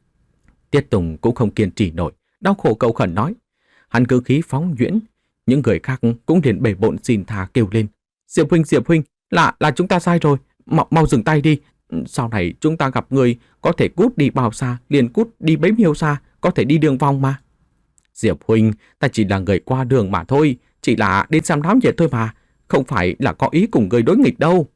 Tiết Tùng cũng không kiên trì nổi, đau khổ cầu khẩn nói. Hắn cứ khí phóng nhuyễn, những người khác cũng liền bể bộn xin tha kêu lên: Diệp huynh, Diệp huynh, là là chúng ta sai rồi, mau, mau dừng tay đi. Sau này chúng ta gặp người, có thể cút đi bao xa, liền cút đi bấy nhiêu xa, có thể đi đường vòng mà. Diệp huynh, ta chỉ là người qua đường mà thôi, chỉ là đến xem náo nhiệt thôi mà, không phải là có ý cùng người đối nghịch đâu.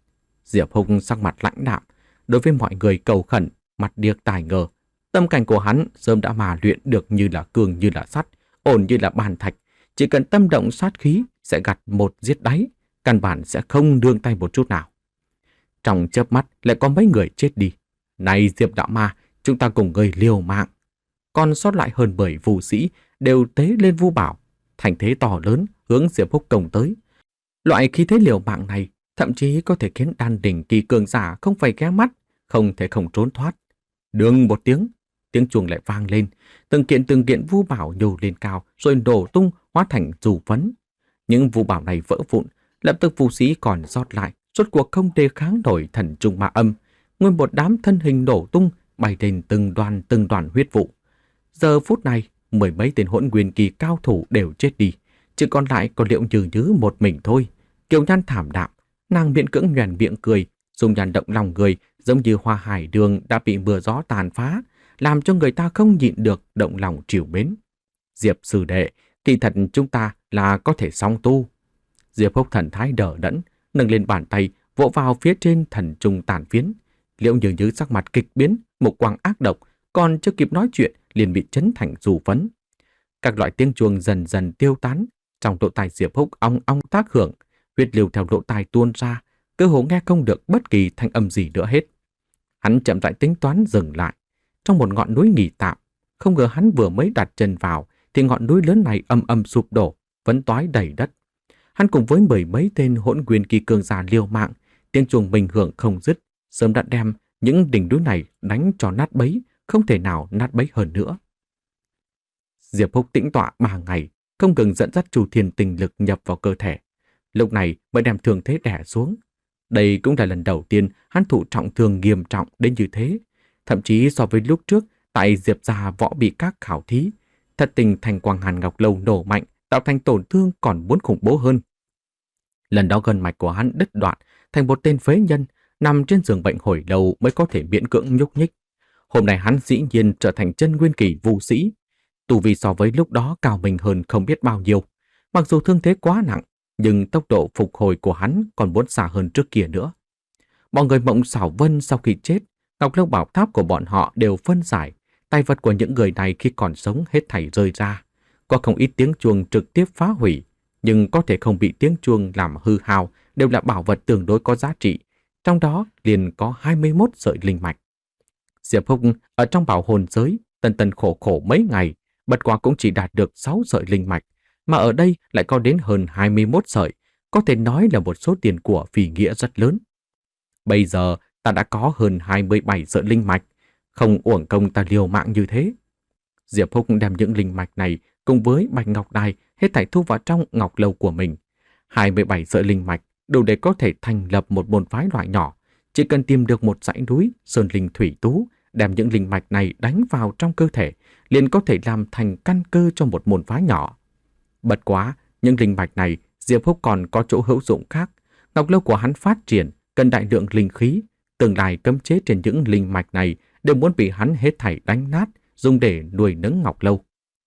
Diệp Hùng sắc mặt lãnh đạm, đối với mọi người cầu khẩn, mặt điếc tai ngơ. Tâm cảnh của hắn sớm đã mà luyện được như là cường như là sắt, ổn như là bàn thạch. Chỉ cần tâm động sát khí sẽ gặt một giết đáy, căn bản sẽ không đương tay một chút nào. Trong chớp mắt lại có mấy người chết đi. Này Diệp đạo ma, chúng ta cùng người liều mạng. Còn sót lại hơn mười vũ sĩ đều tế lên vu bảo, thành thế to lớn hướng Diệp Húc công tới. Loại khí thế liều mạng này thậm chí có thể khiến đan đỉnh kỳ cường giả không phải ghé mắt, không thể không trốn thoát. Đương một tiếng, tiếng chuông lại vang lên, từng kiện từng kiện vu bảo nhô lên cao rồi đổ tung hóa thành dù phấn. Những vu bảo này vỡ vụn, lập tức vũ sĩ còn sót lại rốt cuộc không đề kháng nổi thần trùng ma âm, nguyên một đám thân hình nổ tung bay lên từng đoàn từng đoàn huyết vụ. Giờ phút này, mười mấy tên hỗn nguyên kỳ cao thủ đều chết đi, chỉ còn lại có Liễu Như Như một mình thôi. Kiều Nhan thảm đạm, nàng miễn cưỡng nhoẻn miệng cười, dung nhan động lòng người giống như hoa hải đường đã bị mưa gió tàn phá, làm cho người ta không nhịn được động lòng trìu mến. Diệp sư đệ, kỳ thật chúng ta là có thể song tu. Diệp Húc thần thái đờ đẫn, nâng lên bàn tay vỗ vào phía trên thần trùng tàn phiến. Liễu Như Như sắc mặt kịch biến, mục quang ác độc, còn chưa kịp nói chuyện liền bị chấn thành dù phấn. Các loại tiếng chuông dần dần tiêu tán, trong lỗ tai Diệp Húc ong ong tác hưởng, huyết lưu theo lỗ tai tuôn ra, cơ hồ nghe không được bất kỳ thanh âm gì nữa hết. Hắn chậm rãi tính toán dừng lại trong một ngọn núi nghỉ tạm, không ngờ hắn vừa mới đặt chân vào thì ngọn núi lớn này âm âm sụp đổ, vẫn toái đầy đất. Hắn cùng với mười mấy tên hỗn nguyên kỳ cường giả liều mạng, tiếng chuông bình hưởng không dứt, sớm đã đem những đỉnh núi này đánh cho nát bấy, không thể nào nát bấy hơn nữa. Diệp Húc tĩnh tọa ba ngày, không ngừng dẫn dắt Chu Thiên tinh lực nhập vào cơ thể. Lúc này mới đem thương thế đè xuống. Đây cũng là lần đầu tiên hắn thụ trọng thương nghiêm trọng đến như thế. Thậm chí so với lúc trước tại Diệp gia võ bị các khảo thí, thật tình thành Quang Hàn Ngọc Lâu nổ mạnh, tạo thành tổn thương còn muốn khủng bố hơn. Lần đó gân mạch của hắn đứt đoạn, thành một tên phế nhân, nằm trên giường bệnh hồi lâu mới có thể miễn cưỡng nhúc nhích. Hôm nay hắn dĩ nhiên trở thành chân nguyên kỳ vũ sĩ, tu vi so với lúc đó cao mình hơn không biết bao nhiêu. Mặc dù thương thế quá nặng, nhưng tốc độ phục hồi của hắn còn muốn xa hơn trước kia nữa. Mọi người Mộng Xảo Vân sau khi chết, Ngọc Lâu Bảo Tháp của bọn họ đều phân giải, tài vật của những người này khi còn sống hết thảy rơi ra. Có không ít tiếng chuông trực tiếp phá hủy, nhưng có thể không bị tiếng chuông làm hư hao đều là bảo vật tương đối có giá trị, trong đó liền có hai mươi mốt sợi linh mạch. Diệp Húc ở trong bảo hồn giới tần tần khổ khổ mấy ngày, bất quá cũng chỉ đạt được sáu sợi linh mạch, mà ở đây lại có đến hơn hai mươi mốt sợi, có thể nói là một số tiền của phi nghĩa rất lớn. Bây giờ ta đã có hơn hai mươi bảy sợi linh mạch, không uổng công ta liều mạng như thế. Diệp Húc đem những linh mạch này cùng với bạch ngọc đài hết thảy thu vào trong ngọc lâu của mình. hai mươi bảy sợi linh mạch đủ để có thể thành lập một môn phái loại nhỏ, chỉ cần tìm được một dãy núi sơn linh thủy tú, đem những linh mạch này đánh vào trong cơ thể, liền có thể làm thành căn cơ cho một môn phái nhỏ. Bất quá, những linh mạch này Diệp Húc còn có chỗ hữu dụng khác. Ngọc lâu của hắn phát triển cần đại lượng linh khí, tương lai cấm chế trên những linh mạch này đều muốn bị hắn hết thảy đánh nát, dùng để nuôi nấng ngọc lâu.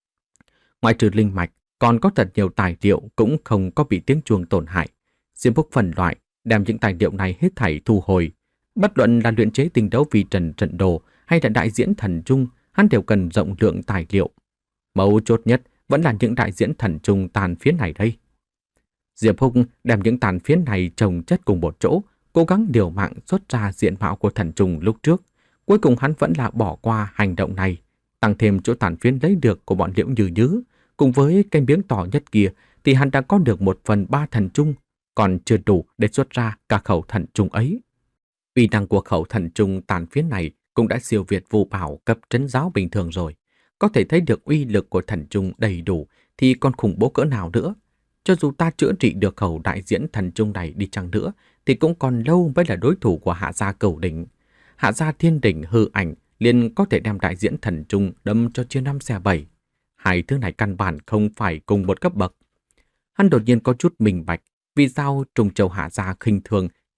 Ngoại trừ linh mạch, còn có thật nhiều tài liệu cũng không có bị tiếng chuông tổn hại. Diệp Húc phân loại, đem những tài liệu này hết thảy thu hồi. Bất luận là luyện chế tinh đấu vi trần trận đồ hay là đại diễn thần trung, hắn đều cần rộng lượng tài liệu. Mấu chốt nhất vẫn là những đại diễn thần trung tàn phiến này đây. Diệp Húc đem những tàn phiến này chồng chất cùng một chỗ, cố gắng điều mạng xuất ra diện mạo của thần trùng lúc trước. Cuối cùng hắn vẫn là bỏ qua hành động này, tăng thêm chỗ tàn phiến lấy được của bọn Liễu Như Như, cùng với cái miếng to nhất kia thì hắn đã có được một phần ba thần trung, còn chưa đủ để xuất ra cả khẩu thần trung ấy. Uy năng của khẩu thần trung tàn phiến này cũng đã siêu việt vô bảo cấp trấn giáo bình thường rồi. Có thể thấy được uy lực của thần trung đầy đủ thì còn khủng bố cỡ nào nữa. Cho dù ta chữa trị được khẩu đại diễn thần trung này đi chăng nữa thì cũng còn lâu mới là đối thủ của Hạ gia Cửu Đỉnh. Hạ gia Thiên Đỉnh hư ảnh liền có thể đem đại diễn thần trung đâm cho chia năm xẻ bảy. Hai thứ này căn bản không phải cùng một cấp bậc. Hắn đột nhiên có chút minh bạch vì sao Trùng Châu Hạ gia khinh thường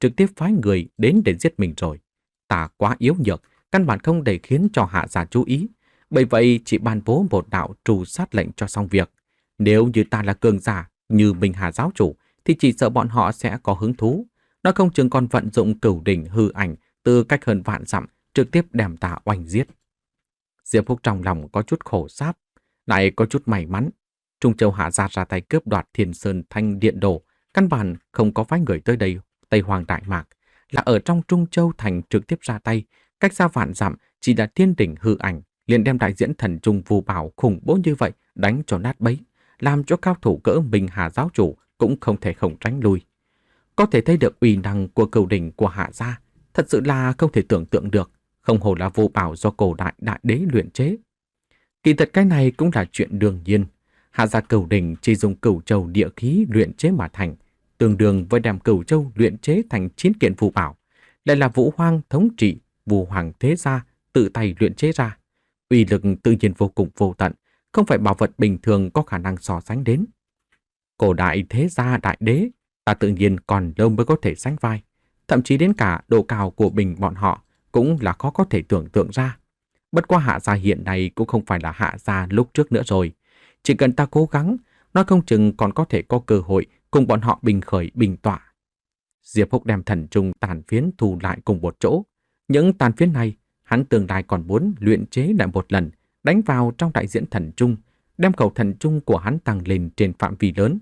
trực tiếp phái người đến để giết mình rồi. Ta quá yếu nhược, căn bản không để khiến cho hạ gia chú ý. Bởi vậy chỉ ban bố một đạo trù sát lệnh cho xong việc. Nếu như ta là cường giả như Minh Hà giáo chủ thì chỉ sợ bọn họ sẽ có hứng thú. Nó không chừng còn vận dụng cửu đỉnh hư ảnh từ cách hơn vạn dặm trực tiếp đem ta oanh giết. Diệp Húc trong lòng có chút khổ sáp, lại có chút may mắn. Trung Châu hạ gia ra tay cướp đoạt Thiên Sơn Thanh Điện Đồ, căn bản không có phái người tới đây. Tây Hoàng Đại Mạc là ở trong Trung Châu thành trực tiếp ra tay, cách xa vạn dặm chỉ là thiên đỉnh hư ảnh, liền đem đại diễn thần trung phù bảo khủng bố như vậy đánh cho nát bấy, làm cho cao thủ cỡ Minh Hà giáo chủ cũng không thể không tránh lui. Có thể thấy được uy năng của cửu đỉnh của hạ gia, thật sự là không thể tưởng tượng được, không hồ là vô bảo do cổ đại đại đế luyện chế. Kỳ thật cái này cũng là chuyện đương nhiên. Hạ gia cửu đỉnh chỉ dùng cửu châu địa khí luyện chế mà thành, tương đương với đem cửu châu luyện chế thành chín kiện phù bảo, lại là Vũ Hoang thống trị, Vũ Hoàng thế gia tự tay luyện chế ra. Uy lực tự nhiên vô cùng vô tận, không phải bảo vật bình thường có khả năng so sánh đến. Cổ đại thế gia đại đế, ta tự nhiên còn lâu mới có thể sánh vai. Thậm chí đến cả độ cao của bình bọn họ cũng là khó có thể tưởng tượng ra. Bất qua hạ gia hiện nay cũng không phải là hạ gia lúc trước nữa rồi. Chỉ cần ta cố gắng, nói không chừng còn có thể có cơ hội cùng bọn họ bình khởi bình tọa. Diệp Húc đem thần trung tàn phiến thu lại cùng một chỗ. Những tàn phiến này, hắn tương lai còn muốn luyện chế lại một lần, đánh vào trong đại diễn thần trung, đem khẩu thần trung của hắn tăng lên trên phạm vi lớn.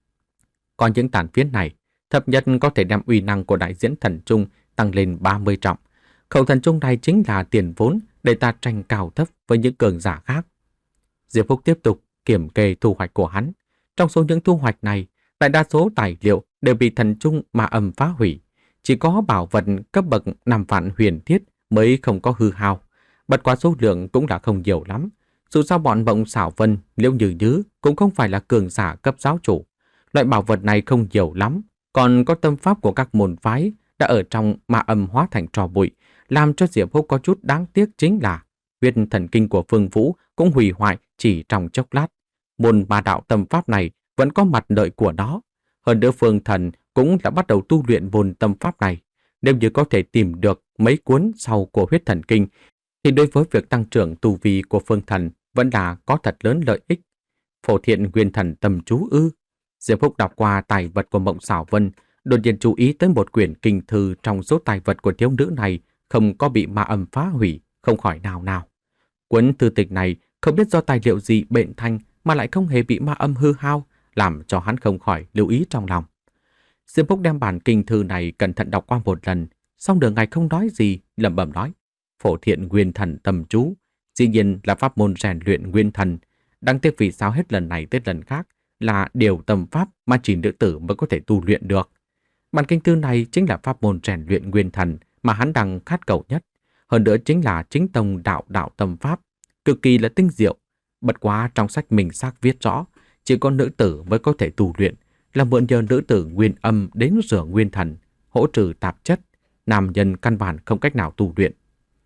Còn những tàn phiến này, thấp nhất có thể đem uy năng của đại diễn thần trung tăng lên ba mươi trọng. Khẩu thần trung này chính là tiền vốn để ta tranh cao thấp với những cường giả khác. Diệp Húc tiếp tục kiểm kê thu hoạch của hắn. Trong số những thu hoạch này, đại đa số tài liệu đều bị thần trung mà âm phá hủy. Chỉ có bảo vật cấp bậc năm vạn huyền thiết mới không có hư hao. Bất quá số lượng cũng là không nhiều lắm. Dù sao bọn Mộng Xảo Vân, Liễu Như Nhứ cũng không phải là cường giả cấp giáo chủ. Loại bảo vật này không nhiều lắm. Còn có tâm pháp của các môn phái đã ở trong ma âm hóa thành tro bụi, làm cho Diệp Húc có chút đáng tiếc chính là huyết thần kinh của Phương Vũ cũng hủy hoại chỉ trong chốc lát. Môn ma đạo tâm pháp này vẫn có mặt lợi của nó. Hơn nữa Phương Thần cũng đã bắt đầu tu luyện môn tâm pháp này. Nếu như có thể tìm được mấy cuốn sau của huyết thần kinh, thì đối với việc tăng trưởng tu vi của Phương Thần vẫn là có thật lớn lợi ích. Phổ Thiện Nguyên Thần Tâm Chú ư? Diệp Húc đọc qua tài vật của Mộng Xảo Vân, đột nhiên chú ý tới một quyển kinh thư trong số tài vật của thiếu nữ này không có bị ma âm phá hủy, không khỏi nào nào. Cuốn thư tịch này không biết do tài liệu gì bệnh thành mà lại không hề bị ma âm hư hao, làm cho hắn không khỏi lưu ý trong lòng. Diệp Húc đem bản kinh thư này cẩn thận đọc qua một lần, xong đường ngày không nói gì, lẩm bẩm nói: Phổ Thiện Nguyên Thần Tâm Chú, dĩ nhiên là pháp môn rèn luyện nguyên thần. Đáng tiếc vì sao hết lần này tới lần khác là điều tâm pháp mà chỉ nữ tử mới có thể tu luyện được. Bản kinh thư này chính là pháp môn rèn luyện nguyên thần mà hắn đang khát cầu nhất. Hơn nữa chính là chính tông đạo đạo tâm pháp, cực kỳ là tinh diệu. Bất quá trong sách mình xác viết rõ, chỉ có nữ tử mới có thể tu luyện, là mượn nhờ nữ tử nguyên âm đến rửa nguyên thần, hỗ trừ tạp chất, nam nhân căn bản không cách nào tu luyện.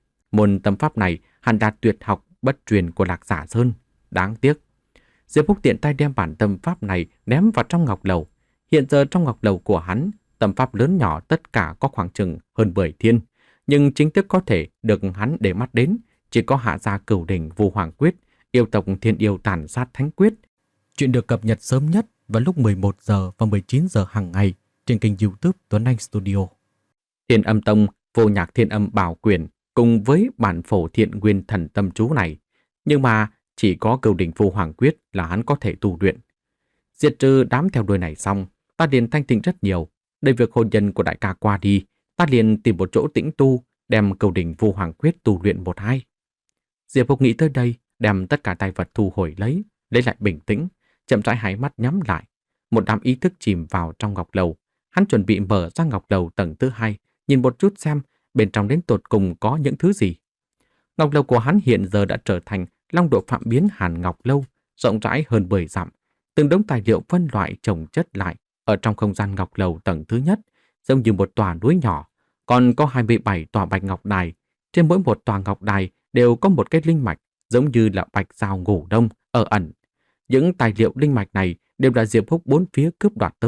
Môn tâm pháp này hẳn đạt tuyệt học bất truyền của Lạc Giả Sơn. Đáng tiếc. Diệp Húc tiện tay đem bản tâm pháp này ném vào trong ngọc lầu. Hiện giờ trong ngọc lầu của hắn, tâm pháp lớn nhỏ tất cả có khoảng chừng hơn mười thiên, nhưng chính thức có thể được hắn để mắt đến chỉ có Hạ gia Cửu Đỉnh Vũ Hoàng Quyết, yêu tộc Thiên Yêu Tàn Sát Thánh Quyết. Chuyện được cập nhật sớm nhất vào lúc mười một giờ và mười chín giờ hàng ngày trên kênh YouTube Tuấn Anh Studio. Thiên Âm Tông Vô Nhạc Thiên Âm Bảo Quyển cùng với bản Phổ Thiện Nguyên Thần Tâm Chú này, nhưng mà chỉ có Cửu Đỉnh Vũ Hoàng Quyết là hắn có thể tu luyện. Diệt trừ đám theo đuôi này xong, ta liền thanh tịnh rất nhiều. Để việc hôn nhân của đại ca qua đi, ta liền tìm một chỗ tĩnh tu, đem Cửu Đỉnh Vũ Hoàng Quyết tu luyện một hai. Diệp Húc nghĩ tới đây, đem tất cả tài vật thu hồi lấy, lấy lại bình tĩnh, chậm rãi hai mắt nhắm lại. Một đám ý thức chìm vào trong ngọc lầu. Hắn chuẩn bị mở ra ngọc lầu tầng thứ hai, nhìn một chút xem bên trong đến tột cùng có những thứ gì. Ngọc lầu của hắn hiện giờ đã trở thành long độ phạm biến Hàn Ngọc Lâu, rộng rãi hơn mười dặm. Từng đống tài liệu phân loại chồng chất lại ở trong không gian ngọc lầu tầng thứ nhất, giống như một tòa núi nhỏ. Còn có hai mươi bảy tòa bạch ngọc đài. Trên mỗi một tòa ngọc đài đều có một cái linh mạch, giống như là bạch giao ngủ đông ở ẩn. Những tài liệu linh mạch này đều là Diệp Húc bốn phía cướp đoạt tới,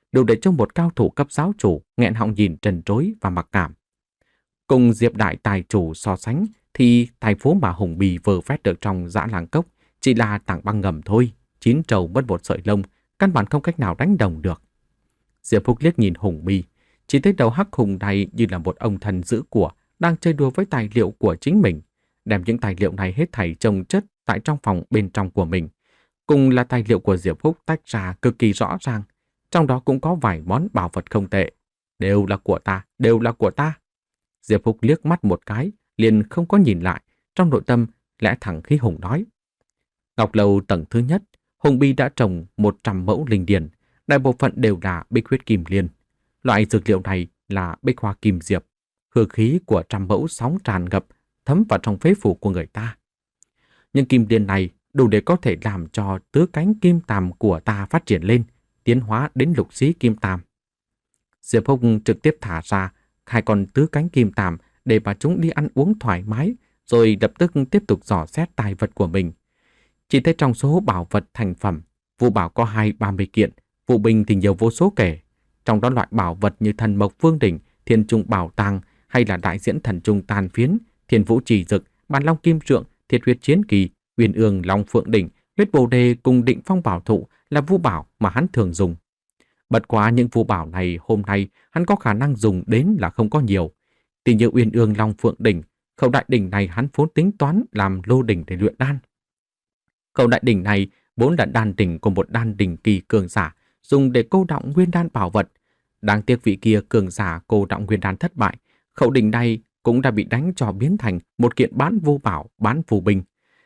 đủ để cho một cao thủ cấp giáo chủ nghẹn họng nhìn trần trối và mặc cảm. Cùng Diệp đại tài chủ so sánh thì tài phố mà Hùng Bì vơ vét được trong dã làng cốc chỉ là tảng băng ngầm thôi, chín trâu mất một sợi lông, căn bản không cách nào đánh đồng được. Diệp Phúc liếc nhìn Hùng Bì, chỉ thấy đầu hắc hùng này như là một ông thần giữ của đang chơi đùa với tài liệu của chính mình, đem những tài liệu này hết thảy chồng chất tại trong phòng bên trong của mình. Cùng là tài liệu của Diệp Phúc tách ra cực kỳ rõ ràng, trong đó cũng có vài món bảo vật không tệ. Đều là của ta, đều là của ta. Diệp Phúc liếc mắt một cái, liền không có nhìn lại, trong nội tâm lẽ thẳng khí hùng nói. Ngọc Lâu tầng thứ nhất, Hùng Bì đã trồng một trăm mẫu linh điền, đại bộ phận đều là bích huyết kim liên. Loại dược liệu này là bích hoa kim diệp, hương khí của trăm mẫu sóng tràn ngập, thấm vào trong phế phủ của người ta. Nhưng kim liên này đủ để có thể làm cho tứ cánh kim tàm của ta phát triển lên, tiến hóa đến lục xí kim tàm. Diệp Phúc trực tiếp thả ra hai con tứ cánh kim tàm để mà chúng đi ăn uống thoải mái, rồi lập tức tiếp tục dò xét tài vật của mình. Chỉ thấy trong số bảo vật thành phẩm, Vu bảo có hai ba mươi kiện, Vu binh thì nhiều vô số kể. Trong đó loại bảo vật như thần mộc vương đỉnh, thiên trung bảo tàng hay là đại diễn thần trung tàn phiến, thiên vũ trì dực, bàn long kim trượng, thiệt huyết chiến kỳ, uyên ương long phượng đỉnh, huyết bồ đề cùng định phong bảo thụ là vu bảo mà hắn thường dùng. Bật quá những vu bảo này hôm nay hắn có khả năng dùng đến là không có nhiều. Tỷ như uyên ương long phượng đỉnh, khẩu đại đỉnh này hắn vốn tính toán làm lô đỉnh để luyện đan. Khẩu đại đỉnh này vốn là đan đỉnh của một đan đỉnh kỳ cường giả, dùng để cô đọng nguyên đan bảo vật. Đáng tiếc vị kia cường giả cô đọng nguyên đan thất bại, khẩu đỉnh này cũng đã bị đánh cho biến thành một kiện bán vô bảo, bán phù binh.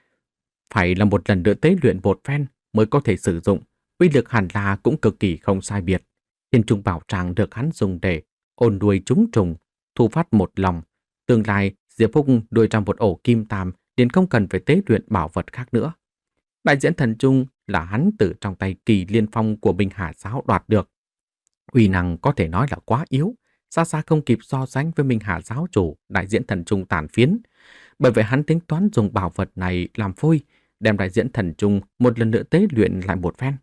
Phải là một lần nữa tế luyện một phen mới có thể sử dụng, uy lực hẳn là cũng cực kỳ không sai biệt. Thiên trung bảo tràng được hắn dùng để ôn đuôi chúng trùng, thu phát một lòng. Tương lai Diệp Phúc đuôi ra một ổ kim tàm liền không cần phải tế luyện bảo vật khác nữa. Đại diễn thần trung là hắn từ trong tay Kỳ Liên Phong của Minh Hà giáo đoạt được. Uy năng có thể nói là quá yếu, xa xa không kịp so sánh với Minh Hà giáo chủ đại diễn thần trung tàn phiến. Bởi vậy hắn tính toán dùng bảo vật này làm phôi, đem đại diễn thần trung một lần nữa tế luyện lại một phen.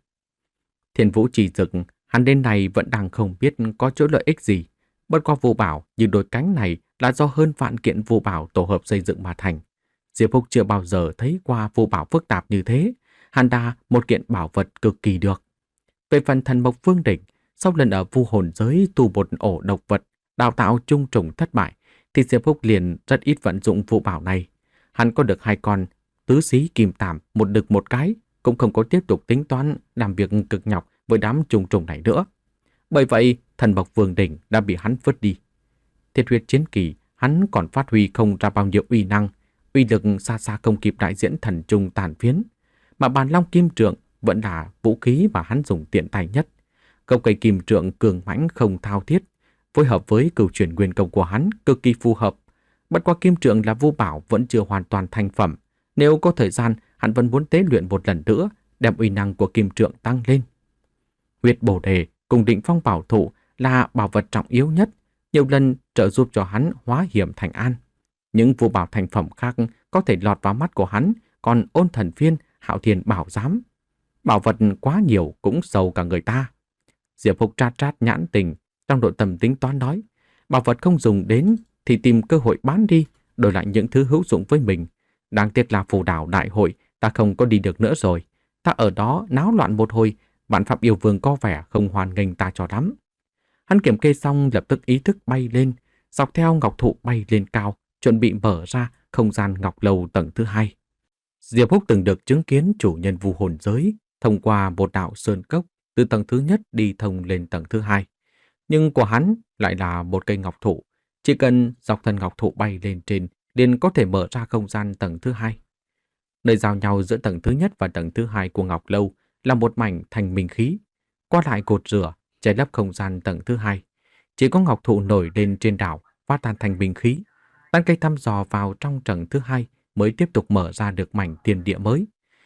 Thiên vũ trì dực, hắn đến này vẫn đang không biết có chỗ lợi ích gì. Bất qua vô bảo như đôi cánh này là do hơn vạn kiện vô bảo tổ hợp xây dựng mà thành. Diệp Phúc chưa bao giờ thấy qua vô bảo phức tạp như thế, hẳn đa một kiện bảo vật cực kỳ được. Về phần thần mộc vương đỉnh, sau lần ở vu hồn giới tu một ổ độc vật, đào tạo trung trùng thất bại, thì Diệp Phúc liền rất ít vận dụng vô bảo này. Hắn có được hai con tứ xí kim tàm, một đực một cái, cũng không có tiếp tục tính toán làm việc cực nhọc với đám trùng trùng này nữa. Bởi vậy, thần mộc vương đỉnh đã bị hắn vứt đi. Thiết huyết chiến kỳ, hắn còn phát huy không ra bao nhiêu uy năng, uy lực xa xa không kịp đại diễn thần trung tàn phiến, mà bàn long kim trượng vẫn là vũ khí mà hắn dùng tiện tay nhất. Gốc cây kim trượng cường mãnh không thao thiết, phối hợp với cửu chuyển nguyên công của hắn cực kỳ phù hợp. Bất qua kim trượng là vô bảo vẫn chưa hoàn toàn thành phẩm, nếu có thời gian hắn vẫn muốn tế luyện một lần nữa, đem uy năng của kim trượng tăng lên. Huyết bồ đề cùng định phong bảo thụ là bảo vật trọng yếu nhất, nhiều lần trợ giúp cho hắn hóa hiểm thành an. Những vô bảo thành phẩm khác có thể lọt vào mắt của hắn, còn ôn thần phiên, hạo thiên bảo giám. Bảo vật quá nhiều cũng sầu cả người ta. Diệp Phúc trát trát nhãn tình, trong nội tâm tính toán nói, bảo vật không dùng đến thì tìm cơ hội bán đi, đổi lại những thứ hữu dụng với mình. Đáng tiếc là phù đảo đại hội, ta không có đi được nữa rồi. Ta ở đó náo loạn một hồi, vạn pháp yêu vương có vẻ không hoàn nghênh ta cho lắm. Hắn kiểm kê xong lập tức ý thức bay lên, dọc theo ngọc thụ bay lên cao, chuẩn bị mở ra không gian ngọc lầu tầng thứ hai. Diệp Phúc từng được chứng kiến chủ nhân vu hồn giới thông qua một đạo sơn cốc từ tầng thứ nhất đi thông lên tầng thứ hai. Nhưng của hắn lại là một cây ngọc thụ, chỉ cần dọc thân ngọc thụ bay lên trên liền có thể mở ra không gian tầng thứ hai. Nơi giao nhau giữa tầng thứ nhất và tầng thứ hai của ngọc lâu là một mảnh thành minh khí, qua lại cột rửa che lấp không gian tầng thứ hai. Chỉ có ngọc thụ nổi lên trên đảo phát tan thành minh khí, tán cây thăm dò vào trong tầng thứ hai mới tiếp tục mở ra được mảnh thiên địa mới.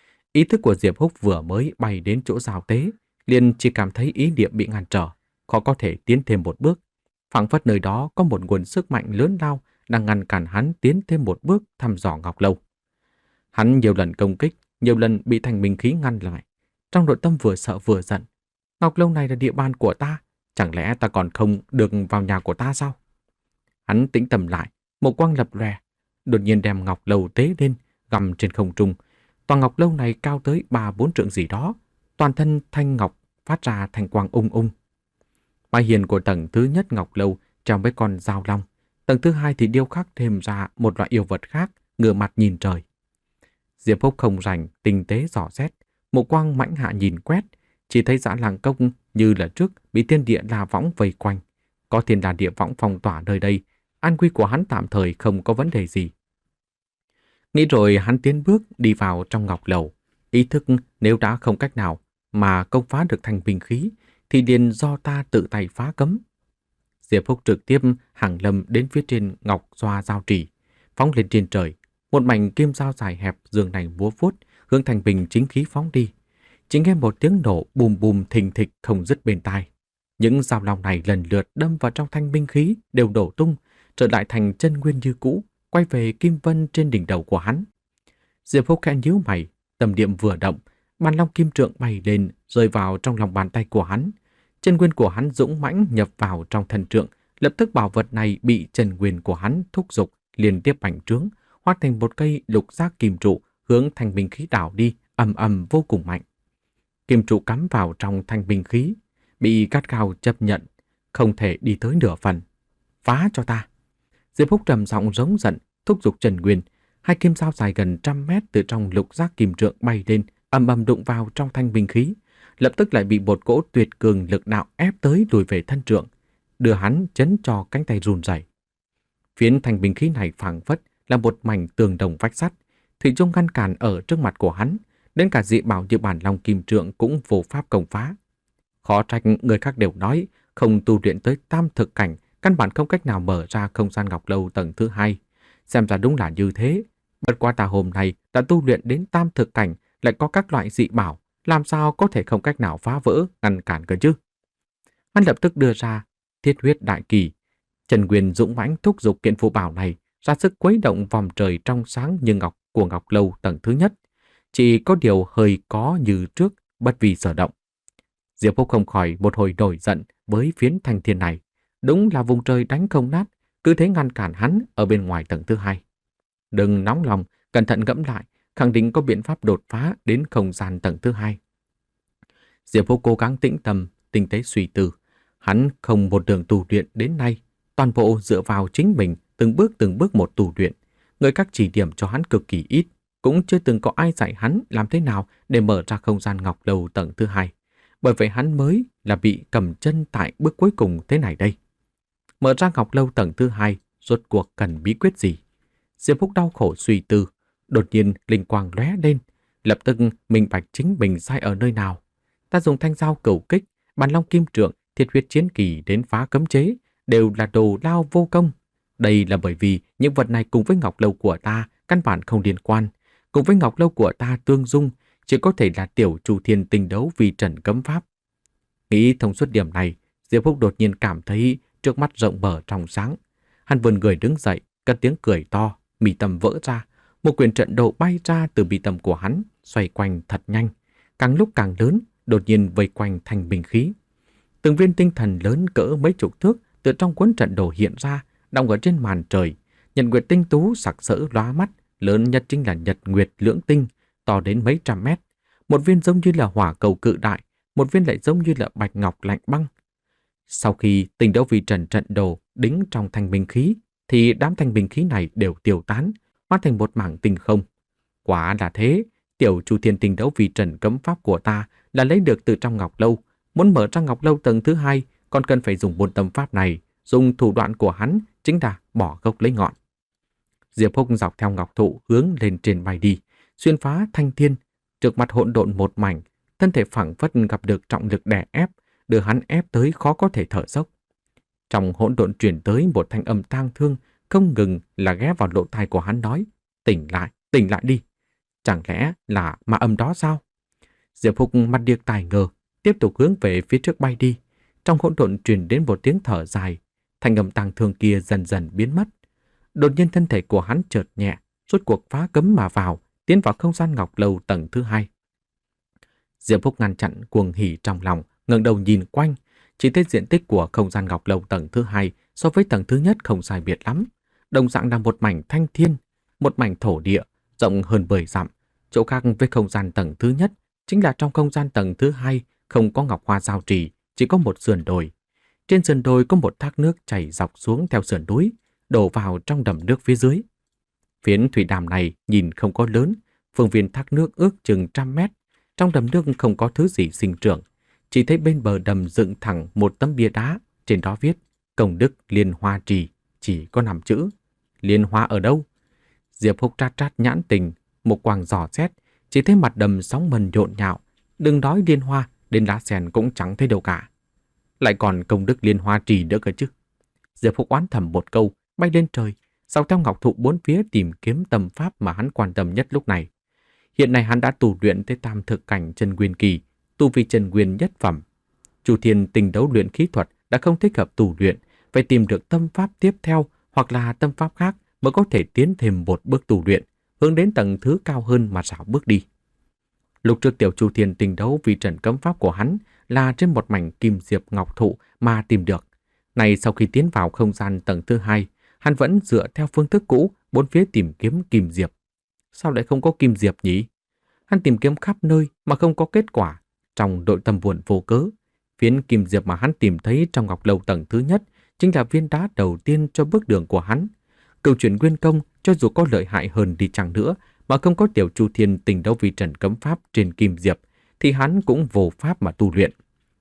Ý thức của Diệp Húc vừa mới bay đến chỗ giao tế, liền chỉ cảm thấy ý niệm bị ngăn trở, khó có thể tiến thêm một bước. Phảng phất nơi đó có một nguồn sức mạnh lớn lao đang ngăn cản hắn tiến thêm một bước thăm dò ngọc lâu. Hắn nhiều lần công kích, nhiều lần bị thành minh khí ngăn lại, trong nội tâm vừa sợ vừa giận. Ngọc lâu này là địa bàn của ta, chẳng lẽ ta còn không được vào nhà của ta sao? Hắn tĩnh tâm lại, một quang lập lòe, đột nhiên đem ngọc lâu tế lên, gầm trên không trung. Tòa ngọc lâu này cao tới ba bốn trượng gì đó, toàn thân thanh ngọc phát ra thanh quang ung ung. Mái hiền của tầng thứ nhất ngọc lâu treo mấy con dao long, tầng thứ hai thì điêu khắc thêm ra một loại yêu vật khác, ngửa mặt nhìn trời. Diệp Phúc không rảnh tinh tế dò xét, một quang mãnh hạ nhìn quét, chỉ thấy Dã Lang Cốc như là trước bị thiên địa la võng vây quanh, có thiên đà địa võng phong tỏa nơi đây, an nguy của hắn tạm thời không có vấn đề gì. Nghĩ rồi hắn tiến bước đi vào trong ngọc lầu, ý thức nếu đã không cách nào mà công phá được thành binh khí thì liền do ta tự tay phá cấm. Diệp Phúc trực tiếp hàng lâm đến phía trên ngọc xoa giao trì, phóng lên trên trời, một mảnh kim dao dài hẹp giường này múa vuốt hướng thành bình chính khí phóng đi. Chỉ nghe một tiếng nổ bùm bùm thình thịch không dứt bên tai. Những dao long này lần lượt đâm vào trong thanh binh khí đều đổ tung, trở lại thành chân nguyên như cũ, quay về kim vân trên đỉnh đầu của hắn. Diệp Phúc khẽ nhíu mày, tâm niệm vừa động, bàn long kim trượng bay lên, rơi vào trong lòng bàn tay của hắn. Chân nguyên của hắn dũng mãnh nhập vào trong thần trượng, lập tức bảo vật này bị chân nguyên của hắn thúc giục, liên tiếp bành trướng, hóa thành một cây lục giác kim trụ hướng thanh binh khí đảo đi, ầm ầm vô cùng mạnh. Kim trụ cắm vào trong thanh binh khí, bị gắt gao chấp nhận, không thể đi tới nửa phần. Phá cho ta! Diệp Phúc trầm giọng giống giận, thúc giục chân nguyên. Hai kim dao dài gần trăm mét từ trong lục giác kim trượng bay lên, ầm ầm đụng vào trong thanh binh khí, lập tức lại bị một cỗ tuyệt cường lực đạo ép tới lùi về thân trượng, đưa hắn chấn cho cánh tay run rẩy. Phiến thanh binh khí này phảng phất là một mảnh tường đồng vách sắt, thủy chung ngăn cản ở trước mặt của hắn, đến cả dị bảo như bản long kim trượng cũng vô pháp công phá. Khó trách người khác đều nói không tu luyện tới tam thực cảnh, căn bản không cách nào mở ra không gian ngọc lâu tầng thứ hai. Xem ra đúng là như thế. Bất quá ta hôm nay đã tu luyện đến tam thực cảnh, lại có các loại dị bảo, làm sao có thể không cách nào phá vỡ, ngăn cản cơ chứ? Hắn lập tức đưa ra thiết huyết đại kỳ. Trần Nguyên dũng mãnh thúc giục kiện phù bảo này, ra sức quấy động vòng trời trong sáng như ngọc của ngọc lâu tầng thứ nhất. Chỉ có điều hơi có như trước, bất vì sở động. Diệp Phúc không khỏi một hồi nổi giận với phiến thanh thiên này. Đúng là vùng trời đánh không nát, cứ thế ngăn cản hắn ở bên ngoài tầng thứ hai. Đừng nóng lòng, cẩn thận ngẫm lại, khẳng định có biện pháp đột phá đến không gian tầng thứ hai. Diệp Phúc cố gắng tĩnh tâm, tinh tế suy tư. Hắn không một đường tu luyện đến nay, toàn bộ dựa vào chính mình, từng bước từng bước một tu luyện. Người các chỉ điểm cho hắn cực kỳ ít, cũng chưa từng có ai dạy hắn làm thế nào để mở ra không gian ngọc lâu tầng thứ hai. Bởi vậy hắn mới là bị cầm chân tại bước cuối cùng thế này đây. Mở ra ngọc lâu tầng thứ hai, rốt cuộc cần bí quyết gì? Diệp Phúc đau khổ suy tư, đột nhiên linh quang lóe lên, lập tức minh bạch chính mình sai ở nơi nào. Ta dùng thanh dao cửu kích, bàn long kim trượng, thiết huyết chiến kỳ đến phá cấm chế, đều là đồ lao vô công. Đây là bởi vì những vật này cùng với ngọc lâu của ta căn bản không liên quan, cùng với ngọc lâu của ta tương dung, chỉ có thể là tiểu chủ thiên tinh đấu vì trần cấm pháp. Nghĩ thông suốt điểm này, Diệp Phúc đột nhiên cảm thấy trước mắt rộng mở trong sáng. Hắn vươn người đứng dậy, cất tiếng cười to, mi tâm vỡ ra, một quyển trận đồ bay ra từ mi tâm của hắn, xoay quanh thật nhanh, càng lúc càng lớn, đột nhiên vây quanh thành bình khí. Từng viên tinh thần lớn cỡ mấy chục thước từ trong cuốn trận đồ hiện ra, đọng ở trên màn trời. Nhật nguyệt tinh tú sặc sỡ lóa mắt, lớn nhất chính là nhật nguyệt lưỡng tinh, to đến mấy trăm mét. Một viên giống như là hỏa cầu cự đại, một viên lại giống như là bạch ngọc lạnh băng. Sau khi tinh đấu vi trần trận đồ đính trong thanh binh khí, thì đám thanh binh khí này đều tiêu tán, hóa thành một mảng tinh không. Quả là thế, tiểu chu thiên tinh đấu vi trần cấm pháp của ta là lấy được từ trong ngọc lâu. Muốn mở ra ngọc lâu tầng thứ hai, còn cần phải dùng môn tâm pháp này. Dùng thủ đoạn của hắn chính là bỏ gốc lấy ngọn. Diệp Phúc dọc theo ngọc thụ hướng lên trên bay đi, xuyên phá thanh thiên, trước mặt hỗn độn một mảnh, thân thể phảng phất gặp được trọng lực đè ép, đưa hắn ép tới khó có thể thở dốc. Trong hỗn độn truyền tới một thanh âm tang thương, không ngừng là ghé vào lỗ tai của hắn nói: "Tỉnh lại, tỉnh lại đi." Chẳng lẽ là ma âm đó sao? Diệp Phúc mặt điếc tai ngơ, tiếp tục hướng về phía trước bay đi. Trong hỗn độn truyền đến một tiếng thở dài, thanh âm tang thương kia dần dần biến mất. Đột nhiên thân thể của hắn chợt nhẹ, rốt cuộc phá cấm mà vào, tiến vào không gian ngọc lâu tầng thứ hai. Diệp Phúc ngăn chặn cuồng hỉ trong lòng, ngẩng ngẩng đầu nhìn quanh, chỉ thấy diện tích của không gian ngọc lâu tầng thứ hai so với tầng thứ nhất không sai biệt lắm. Đồng dạng là một mảnh thanh thiên, một mảnh thổ địa, rộng hơn mười dặm. Chỗ khác với không gian tầng thứ nhất chính là trong không gian tầng thứ hai không có ngọc hoa giao trì, chỉ có một sườn đồi. Trên sườn đồi có một thác nước chảy dọc xuống theo sườn núi, đổ vào trong đầm nước phía dưới. Phiến thủy đàm này nhìn không có lớn, phương viên thác nước ước chừng trăm mét. Trong đầm nước không có thứ gì sinh trưởng, chỉ thấy bên bờ đầm dựng thẳng một tấm bia đá, trên đó viết Công đức Liên Hoa Trì, chỉ có năm chữ. Liên Hoa ở đâu? Diệp Húc trát trát nhãn tình, một quàng dò xét, chỉ thấy mặt đầm sóng mần nhộn nhạo, đừng nói liên hoa, đến lá sen cũng chẳng thấy đâu cả. Lại còn công đức Liên Hoa Trì nữa cơ chứ. Diệp Húc oán thầm một câu, bay lên trời, sau theo ngọc thụ bốn phía tìm kiếm tâm pháp mà hắn quan tâm nhất lúc này. Hiện nay hắn đã tu luyện tới tam thực cảnh chân nguyên kỳ, tu vi chân nguyên nhất phẩm. Chu Thiên tình đấu luyện khí thuật đã không thích hợp tu luyện, phải tìm được tâm pháp tiếp theo hoặc là tâm pháp khác mới có thể tiến thêm một bước tu luyện, hướng đến tầng thứ cao hơn mà rảo bước đi. Lúc trước tiểu Chu Thiên tình đấu vì trận cấm pháp của hắn là trên một mảnh kim diệp ngọc thụ mà tìm được. Này sau khi tiến vào không gian tầng thứ hai, hắn vẫn dựa theo phương thức cũ bốn phía tìm kiếm kim diệp. Sao lại không có kim diệp nhỉ? Hắn tìm kiếm khắp nơi mà không có kết quả. Trong nội tâm buồn vô cớ, phiến kim diệp mà hắn tìm thấy trong ngọc lâu tầng thứ nhất chính là viên đá đầu tiên cho bước đường của hắn. Câu chuyện nguyên công cho dù có lợi hại hơn đi chăng nữa mà không có tiểu Chu Thiên tình đấu vi trần cấm pháp trên kim diệp thì hắn cũng vô pháp mà tu luyện.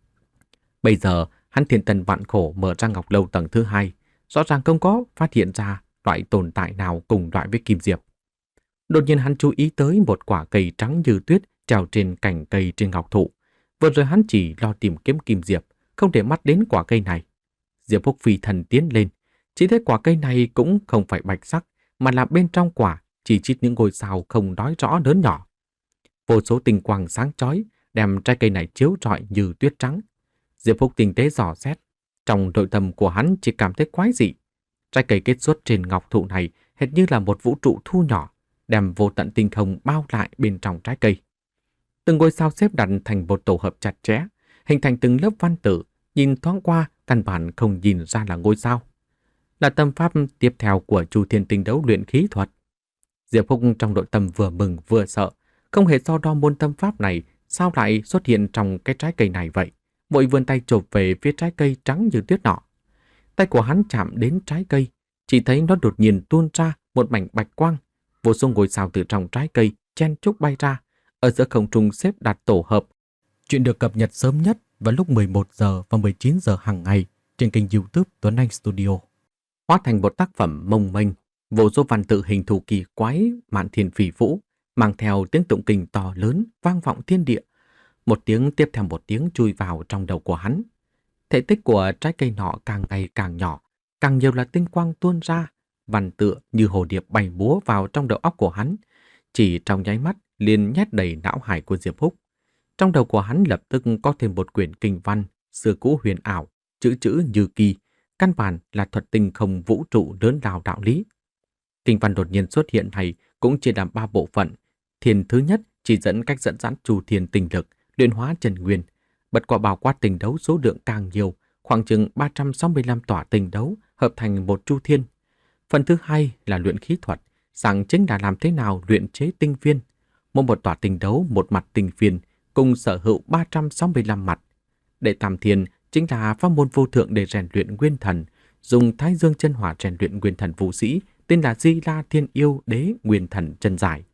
Bây giờ hắn thiên tân vạn khổ mở ra ngọc lâu tầng thứ hai, rõ ràng không có phát hiện ra loại tồn tại nào cùng loại với kim diệp. Đột nhiên hắn chú ý tới một quả cây trắng như tuyết treo trên cành cây trên ngọc thụ. Vừa rồi hắn chỉ lo tìm kiếm kim diệp, không để mắt đến quả cây này. Diệp Húc phi thần tiến lên, chỉ thấy quả cây này cũng không phải bạch sắc, mà là bên trong quả chỉ chít những ngôi sao không nói rõ lớn nhỏ. Vô số tinh quang sáng chói đem trái cây này chiếu rọi như tuyết trắng. Diệp Húc tinh tế dò xét, trong nội tâm của hắn chỉ cảm thấy quái dị. Trái cây kết xuất trên ngọc thụ này hệt như là một vũ trụ thu nhỏ, đem vô tận tinh không bao lại bên trong trái cây. Từng ngôi sao xếp đặt thành một tổ hợp chặt chẽ, hình thành từng lớp văn tự, nhìn thoáng qua căn bản không nhìn ra là ngôi sao. Là tâm pháp tiếp theo của Chu Thiên tinh đấu luyện khí thuật. Diệp Húc trong nội tâm vừa mừng vừa sợ, không hề so đo môn tâm pháp này sao lại xuất hiện trong cái trái cây này vậy. Vội vươn tay chộp về phía trái cây trắng như tuyết nọ. Tay của hắn chạm đến trái cây, chỉ thấy nó đột nhiên tuôn ra một mảnh bạch quang. Vô số ngôi sao từ trong trái cây chen chúc bay ra, ở giữa không trung xếp đặt tổ hợp. Chuyện được cập nhật sớm nhất vào lúc mười một giờ và mười chín giờ hàng ngày trên kênh YouTube Tuấn Anh Studio. Hóa thành một tác phẩm mông mênh, vô số văn tự hình thù kỳ quái mạn thiên phỉ vũ, mang theo tiếng tụng kinh to lớn vang vọng thiên địa. Một tiếng tiếp theo một tiếng chui vào trong đầu của hắn. Thể tích của trái cây nọ càng ngày càng nhỏ, càng nhiều là tinh quang tuôn ra, văn tự như hồ điệp bay múa vào trong đầu óc của hắn. Chỉ trong nháy mắt liền nhét đầy não hải của Diệp Húc. Trong đầu của hắn lập tức có thêm một quyển kinh văn xưa cũ huyền ảo, chữ chữ như kỳ, căn bản là thuật tinh không vũ trụ lớn lao đạo lý. Kinh văn đột nhiên xuất hiện này cũng chia làm ba bộ phận. Thiền thứ nhất chỉ dẫn cách dẫn dắt Chu Thiên tinh lực, luyện hóa chân nguyên. Bật qua bao quát tinh đấu số lượng càng nhiều, khoảng chừng ba trăm sáu mươi lăm tỏa tinh đấu hợp thành một Chu Thiên. Phần thứ hai là luyện khí thuật, rằng chính là làm thế nào luyện chế tinh viên. Mỗi một tỏa tinh đấu một mặt tinh viên cùng sở hữu ba trăm sáu mươi lăm mặt. Đệ tam thiên chính là pháp môn vô thượng để rèn luyện nguyên thần, dùng Thái Dương chân hỏa rèn luyện nguyên thần vũ sĩ, tên là Di La Thiên Yêu Đế Nguyên Thần Chân Giải.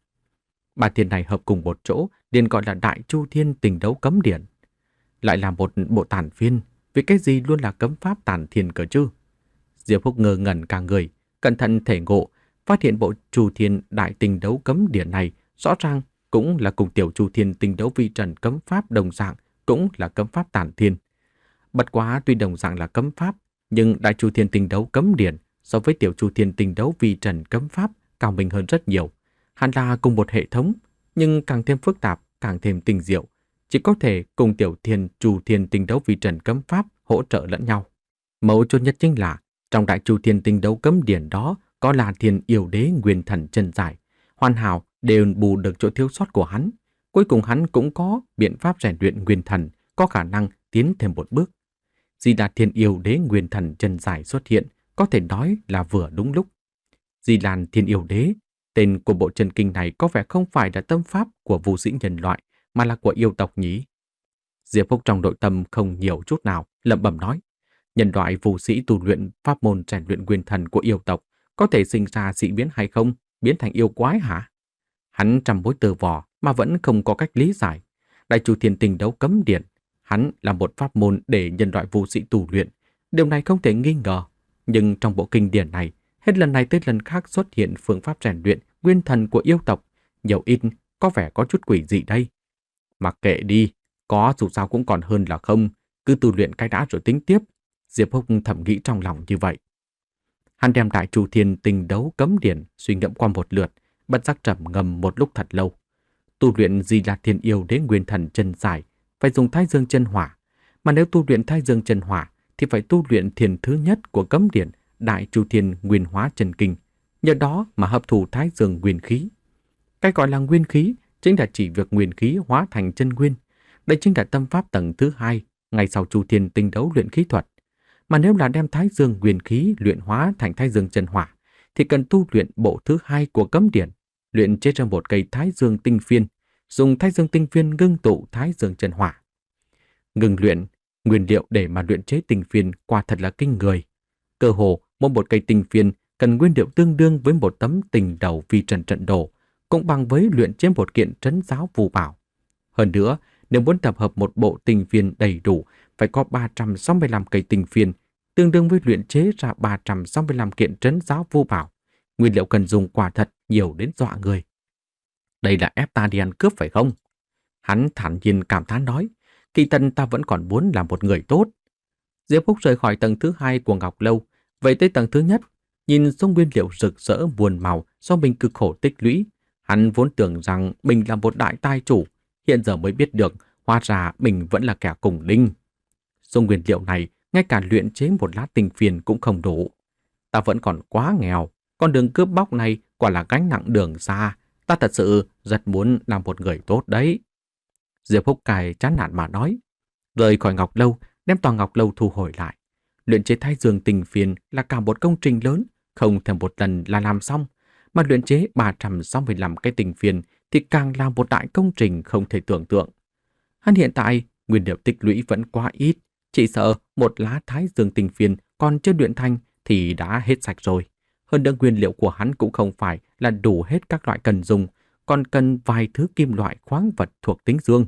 Ba thiên này hợp cùng một chỗ, liền gọi là Đại Chu Thiên Tình Đấu Cấm Điển. Lại là một bộ tản phiên, vì cái gì luôn là cấm pháp tản thiên cơ chứ? Diệp Húc ngơ ngẩn cả người, cẩn thận thể ngộ, phát hiện bộ Chu Thiên Đại Tình Đấu Cấm Điển này rõ ràng cũng là cùng tiểu Chu Thiên Tình Đấu Vi Trần cấm pháp đồng dạng, cũng là cấm pháp tản thiên. Bất quá tuy đồng dạng là cấm pháp, nhưng Đại Chu Thiên Tình Đấu Cấm Điển so với tiểu Chu Thiên Tình Đấu Vi Trần cấm pháp cao minh hơn rất nhiều. Hẳn là cùng một hệ thống, nhưng càng thêm phức tạp, càng thêm tinh diệu, chỉ có thể cùng tiểu Thiên Chu Thiên Tình Đấu Vi Trần cấm pháp hỗ trợ lẫn nhau. Mấu chốt nhất chính là trong Đại Chu Thiên Tình Đấu Cấm Điển đó có là Thiên Yêu Đế Nguyên Thần Chân Giải, hoàn hảo đều bù được chỗ thiếu sót của hắn. Cuối cùng hắn cũng có biện pháp rèn luyện nguyên thần, có khả năng tiến thêm một bước. Di Đà Thiên Yêu Đế Nguyên Thần chân dài xuất hiện, có thể nói là vừa đúng lúc. Di Lan Thiên Yêu Đế, tên của bộ chân kinh này có vẻ không phải là tâm pháp của vô sĩ nhân loại, mà là của yêu tộc nhỉ? Diệp Phúc trong nội tâm không nhiều chút nào, lẩm bẩm nói. Nhân loại vô sĩ tu luyện pháp môn rèn luyện nguyên thần của yêu tộc có thể sinh ra dị biến hay không? Biến thành yêu quái hả? Hắn trăm mối tơ vò mà vẫn không có cách lý giải. Đại Chu Thiên Tinh Đấu Cấm Điện, hắn là một pháp môn để nhân loại vô sĩ tu luyện. Điều này không thể nghi ngờ. Nhưng trong bộ kinh điển này, hết lần này tới lần khác xuất hiện phương pháp rèn luyện nguyên thần của yêu tộc. Nhiều ít có vẻ có chút quỷ dị đây. Mặc kệ đi, có dù sao cũng còn hơn là không. Cứ tu luyện cái đã rồi tính tiếp. Diệp Húc thầm nghĩ trong lòng như vậy. Hắn đem Đại Chu Thiên Tinh Đấu Cấm Điển suy ngẫm qua một lượt, bất giác trầm ngâm một lúc thật lâu. Tu luyện Di Đà Thiên Yêu Đế Nguyên Thần chân dài phải dùng Thái Dương chân hỏa, mà nếu tu luyện Thái Dương chân hỏa thì phải tu luyện thiền thứ nhất của cấm điển Đại Chu Thiên Nguyên Hóa Chân Kinh, nhờ đó mà hấp thụ Thái Dương nguyên khí. Cái gọi là nguyên khí chính là chỉ việc nguyên khí hóa thành chân nguyên. Đây chính là tâm pháp tầng thứ hai, ngay sau Chu Thiên Tinh Đấu luyện khí thuật. Mà nếu là đem Thái Dương nguyên khí luyện hóa thành Thái Dương chân hỏa, thì cần tu luyện bộ thứ hai của cấm điển, luyện chế ra một cây Thái Dương tinh phiên, dùng Thái Dương tinh phiên ngưng tụ Thái Dương chân hỏa. Ngừng luyện, nguyên liệu để mà luyện chế tinh phiên quả thật là kinh người. Cơ hồ mỗi một cây tinh phiên cần nguyên liệu tương đương với một tấm tình đầu vi trần trận đồ, cũng bằng với luyện chế một kiện trấn giáo phù bảo. Hơn nữa, nếu muốn tập hợp một bộ tinh phiên đầy đủ, phải có ba trăm sáu mươi lăm cây tinh phiên, tương đương với luyện chế ra ba trăm sáu mươi lăm kiện trấn giáo phù bảo. Nguyên liệu cần dùng quả thật nhiều đến dọa người. Đây là ép ta đi ăn cướp phải không? Hắn thản nhiên cảm thán nói, kỳ tân ta vẫn còn muốn là một người tốt. Diệp Phúc rời khỏi tầng thứ hai của Ngọc Lâu, về tới tầng thứ nhất, nhìn số nguyên liệu rực rỡ buồn màu do mình cực khổ tích lũy. Hắn vốn tưởng rằng mình là một đại tài chủ, hiện giờ mới biết được hóa ra mình vẫn là kẻ cùng linh. Số nguyên liệu này ngay cả luyện chế một lát tinh phiền cũng không đủ. Ta vẫn còn quá nghèo, con đường cướp bóc này quả là gánh nặng đường xa. Ta thật sự rất muốn làm một người tốt đấy. Diệp Phúc cài chán nản mà nói. Rời khỏi Ngọc Lâu, đem tòa Ngọc Lâu thu hồi lại. Luyện chế Thái Dương tinh phiền là cả một công trình lớn, không thể một lần là làm xong. Mà luyện chế ba trăm sáu mươi lăm cái tinh phiền thì càng là một đại công trình không thể tưởng tượng. Hắn hiện tại, nguyên liệu tích lũy vẫn quá ít. Chỉ sợ một lá Thái Dương tinh phiền còn chưa luyện thành thì đã hết sạch rồi. Hơn nữa nguyên liệu của hắn cũng không phải là đủ hết các loại cần dùng, còn cần vài thứ kim loại khoáng vật thuộc tính dương.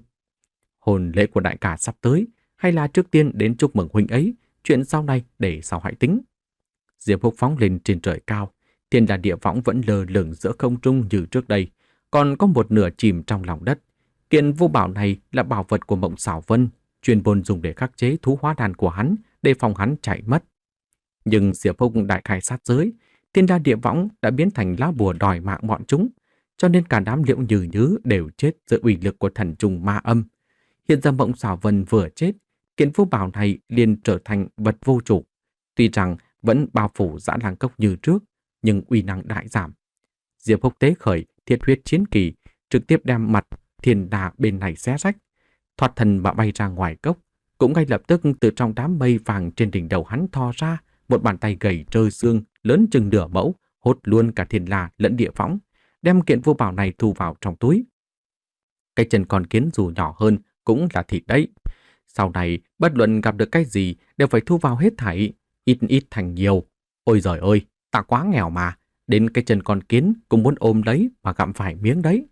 Hôn lễ của đại ca sắp tới, hay là trước tiên đến chúc mừng huynh ấy, chuyện sau này để sau hãy tính. Diệp Phúc phóng lên trên trời cao, Thiên Đà Địa Võng vẫn lơ lửng giữa không trung như trước đây, còn có một nửa chìm trong lòng đất. Kiện vô bảo này là bảo vật của Mộng Xảo Vân, chuyên môn dùng để khắc chế thú hóa đàn của hắn, để phòng hắn chạy mất. Nhưng Diệp Phúc đại khai sát giới, Thiên Đa Địa Võng đã biến thành lá bùa đòi mạng bọn chúng, cho nên cả đám Liễu Nhừ Nhứ đều chết dưới uy lực của thần trùng ma âm. Hiện giờ Mộng Xảo Vân vừa chết, kiện vô bảo này liền trở thành vật vô chủ. Tuy rằng vẫn bao phủ Dã Lang Cốc như trước, nhưng uy năng đại giảm. Diệp Phúc tế khởi Thiết Huyết Chiến Kỳ, trực tiếp đem mặt Thiên Đà bên này xé rách, thoát thân mà bay ra ngoài cốc. Cũng ngay lập tức từ trong đám mây vàng trên đỉnh đầu hắn thò ra một bàn tay gầy trơ xương lớn chừng nửa mẫu, hốt luôn cả Thiên La lẫn Địa Võng, đem kiện vô bảo này thu vào trong túi. Cái chân con kiến dù nhỏ hơn cũng là thịt đấy. Sau này bất luận gặp được cái gì đều phải thu vào hết thảy, ít ít thành nhiều. Ôi giời ơi, ta quá nghèo mà, đến cái chân con kiến cũng muốn ôm lấy mà gặm phải miếng đấy.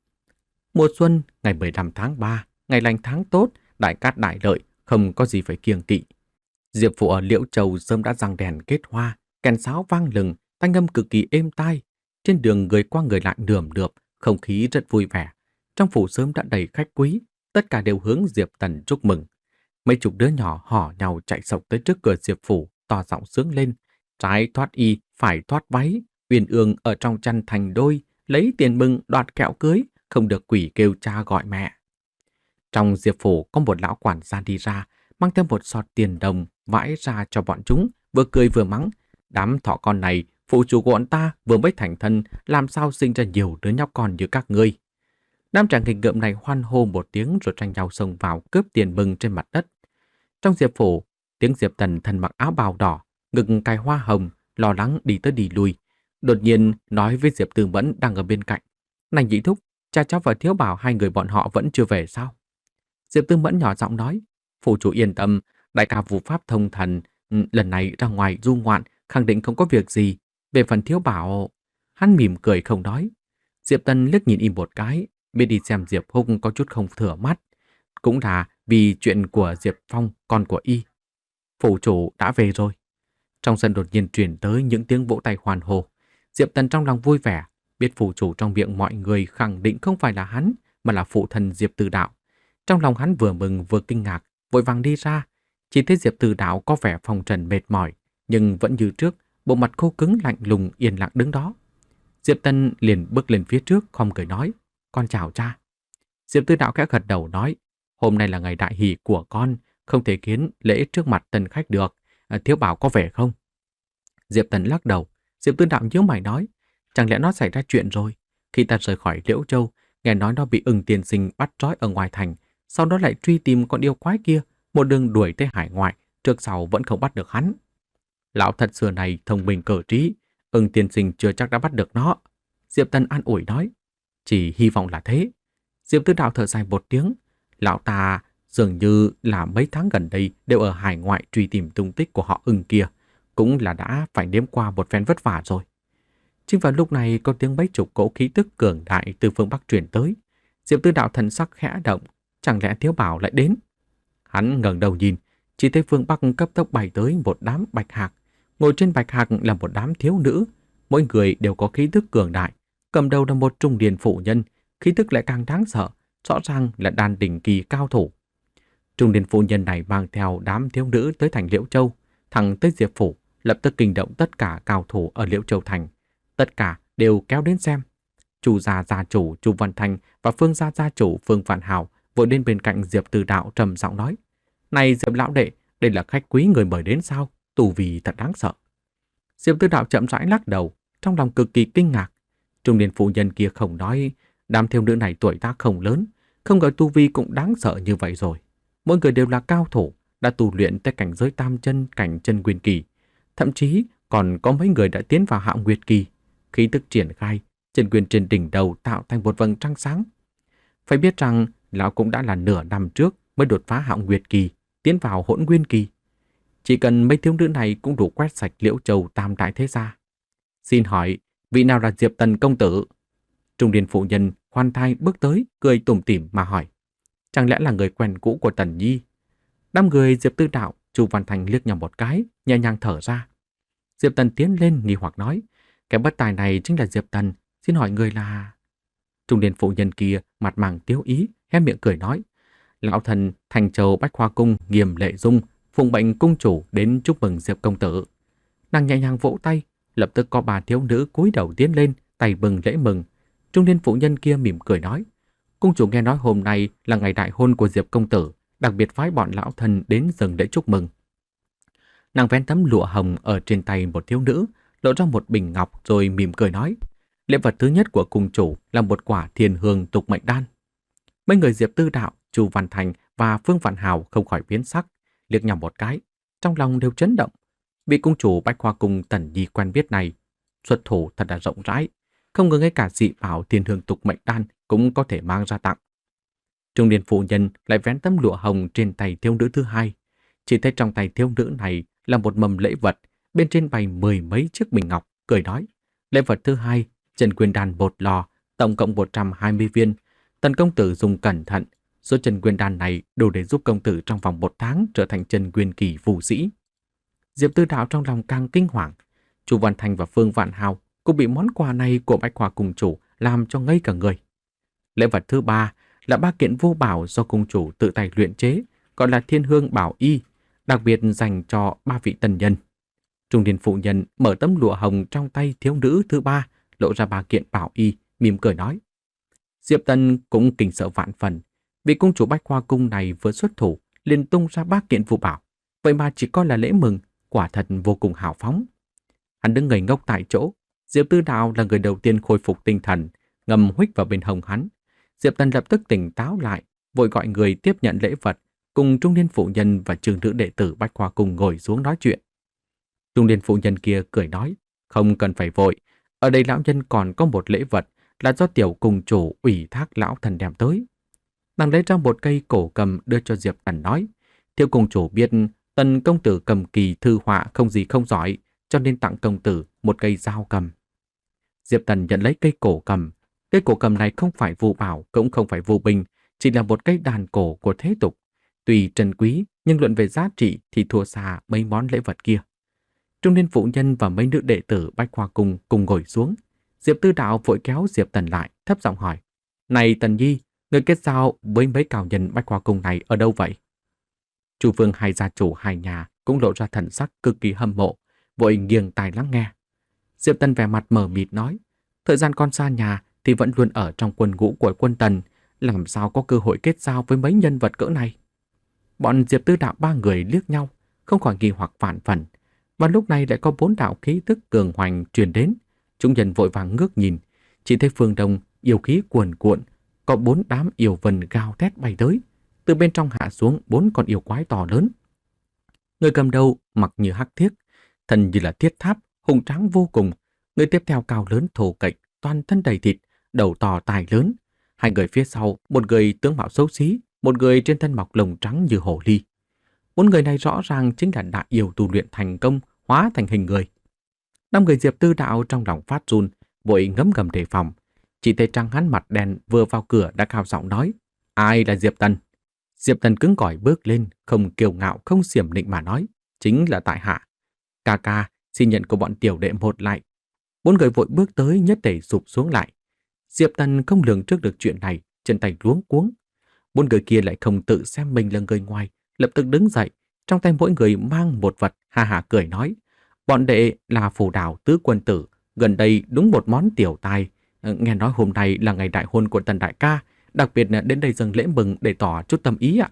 Mùa xuân, ngày mười lăm tháng ba, ngày lành tháng tốt, đại cát đại lợi, không có gì phải kiêng kỵ. Diệp Phụ ở Liễu Châu sớm đã răng đèn kết hoa, kèn sáo vang lừng, thanh âm cực kỳ êm tai. Trên đường người qua người lại nườm nượp, không khí rất vui vẻ. Trong phủ sớm đã đầy khách quý, tất cả đều hướng Diệp Tần chúc mừng. Mấy chục đứa nhỏ hò nhau chạy sộc tới trước cửa Diệp Phủ, to giọng sướng lên. Trái thoát y, phải thoát váy, uyên ương ở trong chăn thành đôi, lấy tiền mừng đoạt kẹo cưới, không được quỷ kêu cha gọi mẹ. Trong Diệp Phủ có một lão quản gia đi ra, mang theo một sọt tiền đồng vãi ra cho bọn chúng, vừa cười vừa mắng. Đám thỏ con này, phụ chủ của bọn ta vừa mới thành thân, làm sao sinh ra nhiều đứa nhóc con như các ngươi. Đám trẻ nghịch ngợm này hoan hô một tiếng rồi tranh nhau xông vào cướp tiền mừng trên mặt đất. Trong Diệp phủ, tiếng Diệp Tần thân mặc áo bào đỏ, ngực cài hoa hồng, lo lắng đi tới đi lui. Đột nhiên nói với Diệp Tư Mẫn đang ở bên cạnh: "Này nhị thúc, cha cháu và Thiếu Bảo hai người bọn họ vẫn chưa về sao?" Diệp Tư Mẫn nhỏ giọng nói: "Phủ chủ yên tâm, đại ca vụ pháp thông thần, ừ, lần này ra ngoài du ngoạn, khẳng định không có việc gì. Về phần Thiếu Bảo..." Hắn mỉm cười không nói. Diệp Tân liếc nhìn im một cái, biết đi xem Diệp Húc có chút không thừa mắt. Cũng là vì chuyện của Diệp Phong, con của y. Phủ chủ đã về rồi. Trong sân đột nhiên truyền tới những tiếng vỗ tay hoàn hô. Diệp Tần trong lòng vui vẻ, biết phủ chủ trong miệng mọi người khẳng định không phải là hắn, mà là phụ thần Diệp Tư Đạo. Trong lòng hắn vừa mừng vừa kinh ngạc, vội vàng đi ra. Chỉ thấy Diệp Tư Đạo có vẻ phong trần mệt mỏi, nhưng vẫn như trước, bộ mặt khô cứng lạnh lùng yên lặng đứng đó. Diệp Tân liền bước lên phía trước, không cười nói: "Con chào cha." Diệp Tư Đạo khẽ gật đầu nói: "Hôm nay là ngày đại hỷ của con, không thể khiến lễ trước mặt tân khách được. À, Thiếu Bảo có vẻ không?" Diệp Tần lắc đầu. Diệp Tư Đạo nhíu mày nói: "Chẳng lẽ nó xảy ra chuyện rồi? Khi ta rời khỏi Liễu Châu, nghe nói nó bị Ưng tiên sinh bắt trói ở ngoài thành, sau đó lại truy tìm con yêu quái kia, một đường đuổi tới hải ngoại, trước sau vẫn không bắt được hắn. Lão thật xưa này thông minh cờ trí, Ưng tiên sinh chưa chắc đã bắt được nó." Diệp Tần an ủi nói: "Chỉ hy vọng là thế." Diệp Tư Đạo thở dài một tiếng: "Lão ta dường như là mấy tháng gần đây đều ở hải ngoại truy tìm tung tích của họ Ưng kia, cũng là đã phải nếm qua một phen vất vả rồi." Chính vào lúc này có tiếng mấy chục cỗ khí tức cường đại từ phương Bắc truyền tới. Diệp Tư Đạo thần sắc khẽ động, chẳng lẽ Thiếu Bảo lại đến? Hắn ngẩng đầu nhìn, chỉ thấy phương Bắc cấp tốc bay tới một đám bạch hạc. Ngồi trên bạch hạc là một đám thiếu nữ, mỗi người đều có khí tức cường đại. Cầm đầu là một trung niên phụ nhân, khí tức lại càng đáng sợ, rõ ràng là đan đỉnh kỳ cao thủ. Trung niên phụ nhân này mang theo đám thiếu nữ tới thành Liễu Châu, thẳng tới Diệp phủ, lập tức kinh động tất cả cao thủ ở Liễu Châu thành. Tất cả đều kéo đến xem. Chu gia gia chủ Chu Văn Thanh và Phương gia gia chủ Phương Vạn Hào vội đến bên cạnh Diệp Tư Đạo trầm giọng nói: "Này Diệp lão đệ, đây là khách quý người mời đến sao? Tù vì thật đáng sợ." Diệp Tư Đạo chậm rãi lắc đầu, trong lòng cực kỳ kinh ngạc. Trung niên phụ nhân kia không nói, đám thiếu nữ này tuổi tác không lớn, không ngờ tu vi cũng đáng sợ như vậy rồi. Mỗi người đều là cao thủ, đã tu luyện tới cảnh giới tam chân, cảnh chân nguyên kỳ, thậm chí còn có mấy người đã tiến vào Hạo Nguyệt kỳ. Khí tức triển khai, chân quyền trên đỉnh đầu tạo thành một vầng trăng sáng. Phải biết rằng lão cũng đã là nửa năm trước mới đột phá Hạo Nguyệt kỳ, tiến vào Hỗn Nguyên kỳ. Chỉ cần mấy thiếu nữ này cũng đủ quét sạch Liễu Châu tam đại thế gia. "Xin hỏi, vị nào là Diệp Tần công tử?" Trung niên phụ nhân khoan thai bước tới, cười tủm tỉm mà hỏi. Chẳng lẽ là người quen cũ của Tần Nhi? Đám người Diệp Tư Đạo, Chu Văn Thành liếc nhau một cái, nhẹ nhàng thở ra. Diệp Tần tiến lên nghi hoặc nói: "Cái bất tài này chính là Diệp Tần, xin hỏi người là..." Trung niên phụ nhân kia mặt màng tiếu ý, hé miệng cười nói: "Lão thần Thành Châu Bách Khoa cung Nghiêm Lệ Dung, phụng bệnh cung chủ đến chúc mừng Diệp công tử." Nàng nhẹ nhàng vỗ tay, lập tức có bà thiếu nữ cúi đầu tiến lên, tay bừng lễ mừng. Trung niên phụ nhân kia mỉm cười nói: "Cung chủ nghe nói hôm nay là ngày đại hôn của Diệp công tử, đặc biệt phái bọn lão thần đến dâng lễ chúc mừng." Nàng vén tấm lụa hồng ở trên tay một thiếu nữ, lộ ra một bình ngọc rồi mỉm cười nói: "Lễ vật thứ nhất của cung chủ là một quả thiên hương tục mệnh đan." Mấy người Diệp Tư Đạo, Chu Văn Thành và Phương Vạn Hào không khỏi biến sắc, liếc nhau một cái, trong lòng đều chấn động. Vị cung chủ Bách Khoa cung Tần Nhi quen biết này, xuất thủ thật là rộng rãi, không ngờ ngay cả dị bảo thiên hương tục mệnh đan cũng có thể mang ra tặng. Trung niên phụ nhân lại vén tấm lụa hồng trên tay thiếu nữ thứ hai, chỉ thấy trong tay thiếu nữ này là một mầm lễ vật, bên trên bày mười mấy chiếc bình ngọc, cười nói: "Lễ vật thứ hai, chân quyền đan bột lò, tổng cộng một trăm hai mươi viên. Tần công tử dùng cẩn thận, số chân quyền đan này đủ để giúp công tử trong vòng một tháng trở thành chân quyền kỳ phù sĩ." Diệp Tư Đạo trong lòng càng kinh hoàng. Chu Văn Thành và Phương Vạn Hào cũng bị món quà này của Bách Khoa cung chủ làm cho ngây cả người. Lễ vật thứ ba là ba kiện vô bảo do cung chủ tự tay luyện chế, gọi là Thiên Hương Bảo Y, đặc biệt dành cho ba vị tần nhân. Trung niên phụ nhân mở tấm lụa hồng trong tay thiếu nữ thứ ba, lộ ra ba kiện bảo y, mỉm cười nói. Diệp Tần cũng kinh sợ vạn phần, vì cung chủ Bách Khoa cung này vừa xuất thủ liền tung ra ba kiện vô bảo, vậy mà chỉ coi là lễ mừng, quả thật vô cùng hào phóng. Hắn đứng ngây ngốc tại chỗ. Diệp Tư Đạo là người đầu tiên khôi phục tinh thần, ngầm huých vào bên hông hắn. Diệp Tần lập tức tỉnh táo lại, vội gọi người tiếp nhận lễ vật, cùng trung niên phụ nhân và trường nữ đệ tử Bách Khoa cùng ngồi xuống nói chuyện. Trung niên phụ nhân kia cười nói, không cần phải vội, ở đây lão nhân còn có một lễ vật là do tiểu cùng chủ ủy thác lão thần đem tới. Nàng lấy ra một cây cổ cầm đưa cho Diệp Tần nói, tiểu cùng chủ biết Tần công tử cầm kỳ thư họa không gì không giỏi, cho nên tặng công tử một cây dao cầm. Diệp Tần nhận lấy cây cổ cầm. Cây cổ cầm này không phải vô bảo, cũng không phải vô bình, chỉ là một cây đàn cổ của thế tục. Tuy trân quý, nhưng luận về giá trị thì thua xa mấy món lễ vật kia. Trung niên phụ nhân và mấy nữ đệ tử Bách Khoa Cung cùng ngồi xuống. Diệp Tư Đạo vội kéo Diệp Tần lại, thấp giọng hỏi, này Tần Nhi, người kết giao với mấy cao nhân Bách Khoa Cung này ở đâu vậy? Chủ vương hai gia chủ hai nhà cũng lộ ra thần sắc cực kỳ hâm mộ, vội nghiêng tai lắng nghe. Diệp Tần vẻ mặt mờ mịt nói, thời gian con xa nhà thì vẫn luôn ở trong quân ngũ của quân Tần, làm sao có cơ hội kết giao với mấy nhân vật cỡ này? Bọn Diệp Tư Đạo ba người liếc nhau, không khỏi nghi hoặc vạn phần. Và lúc này lại có bốn đạo khí tức cường hoành truyền đến. Chúng nhân vội vàng ngước nhìn, chỉ thấy phương đông yêu khí cuồn cuộn, có bốn đám yêu vân gào thét bay tới. Từ bên trong hạ xuống bốn con yêu quái to lớn. Người cầm đầu mặc như hắc thiết, thân như là thiết tháp, hùng tráng vô cùng. Người tiếp theo cao lớn thô kệch, toàn thân đầy thịt, đầu to tai lớn. Hai người phía sau, một người tướng mạo xấu xí, một người trên thân mọc lông trắng như hổ ly. Bốn người này rõ ràng chính là đại yêu tu luyện thành công, hóa thành hình người. Năm người Diệp Tư Đạo trong lòng phát run, vội ngấm ngầm đề phòng. Chỉ thấy Trang hắn mặt đen vừa vào cửa đã cao giọng nói, ai là Diệp Tần? Diệp Tần cứng cỏi bước lên, không kiêu ngạo không xiểm nịnh mà nói, chính là tại hạ. Ca ca, xin nhận của bọn tiểu đệ một lại. Bốn người vội bước tới nhất tề sụp xuống lại. Diệp Tần không lường trước được chuyện này, chân tay luống cuống. Bốn người kia lại không tự xem mình là người ngoài, lập tức đứng dậy, trong tay mỗi người mang một vật, ha hả cười nói, bọn đệ là phù đảo tứ quân tử, gần đây đúng một món tiểu tài. Nghe nói hôm nay là ngày đại hôn của Tần đại ca, đặc biệt đến đây dâng lễ mừng để tỏ chút tâm ý ạ.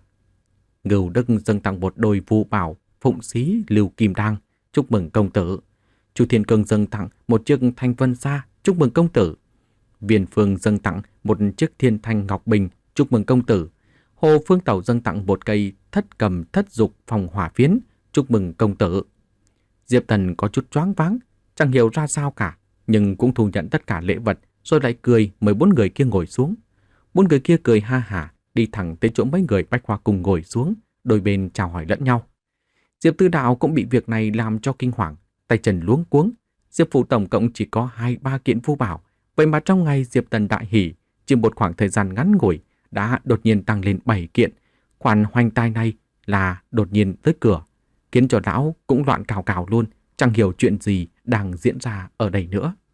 Ngưu Đức dâng tặng một đôi vu bảo, phụng xí lưu kim đăng, chúc mừng công tử. Chu Thiên Cương dâng tặng một chiếc thanh vân sa, chúc mừng công tử. Viên Phương dâng tặng một chiếc thiên thanh ngọc bình, chúc mừng công tử. Hồ Phương Tẩu dâng tặng một cây thất cầm thất dục phòng hỏa phiến, chúc mừng công tử. Diệp Tần có chút choáng váng, chẳng hiểu ra sao cả, nhưng cũng thu nhận tất cả lễ vật, rồi lại cười mời bốn người kia ngồi xuống. Bốn người kia cười ha hả, đi thẳng tới chỗ mấy người Bách Khoa cùng ngồi xuống, đôi bên chào hỏi lẫn nhau. Diệp Tư Đạo cũng bị việc này làm cho kinh hoàng, tay chân luống cuống. Diệp phủ tổng cộng chỉ có hai ba kiện vu bảo, vậy mà trong ngày Diệp Tần đại hỉ, chỉ một khoảng thời gian ngắn ngủi đã đột nhiên tăng lên bảy kiện. Khoản hoành tài này là đột nhiên tới cửa, khiến cho lão cũng loạn cào cào luôn, chẳng hiểu chuyện gì đang diễn ra ở đây nữa.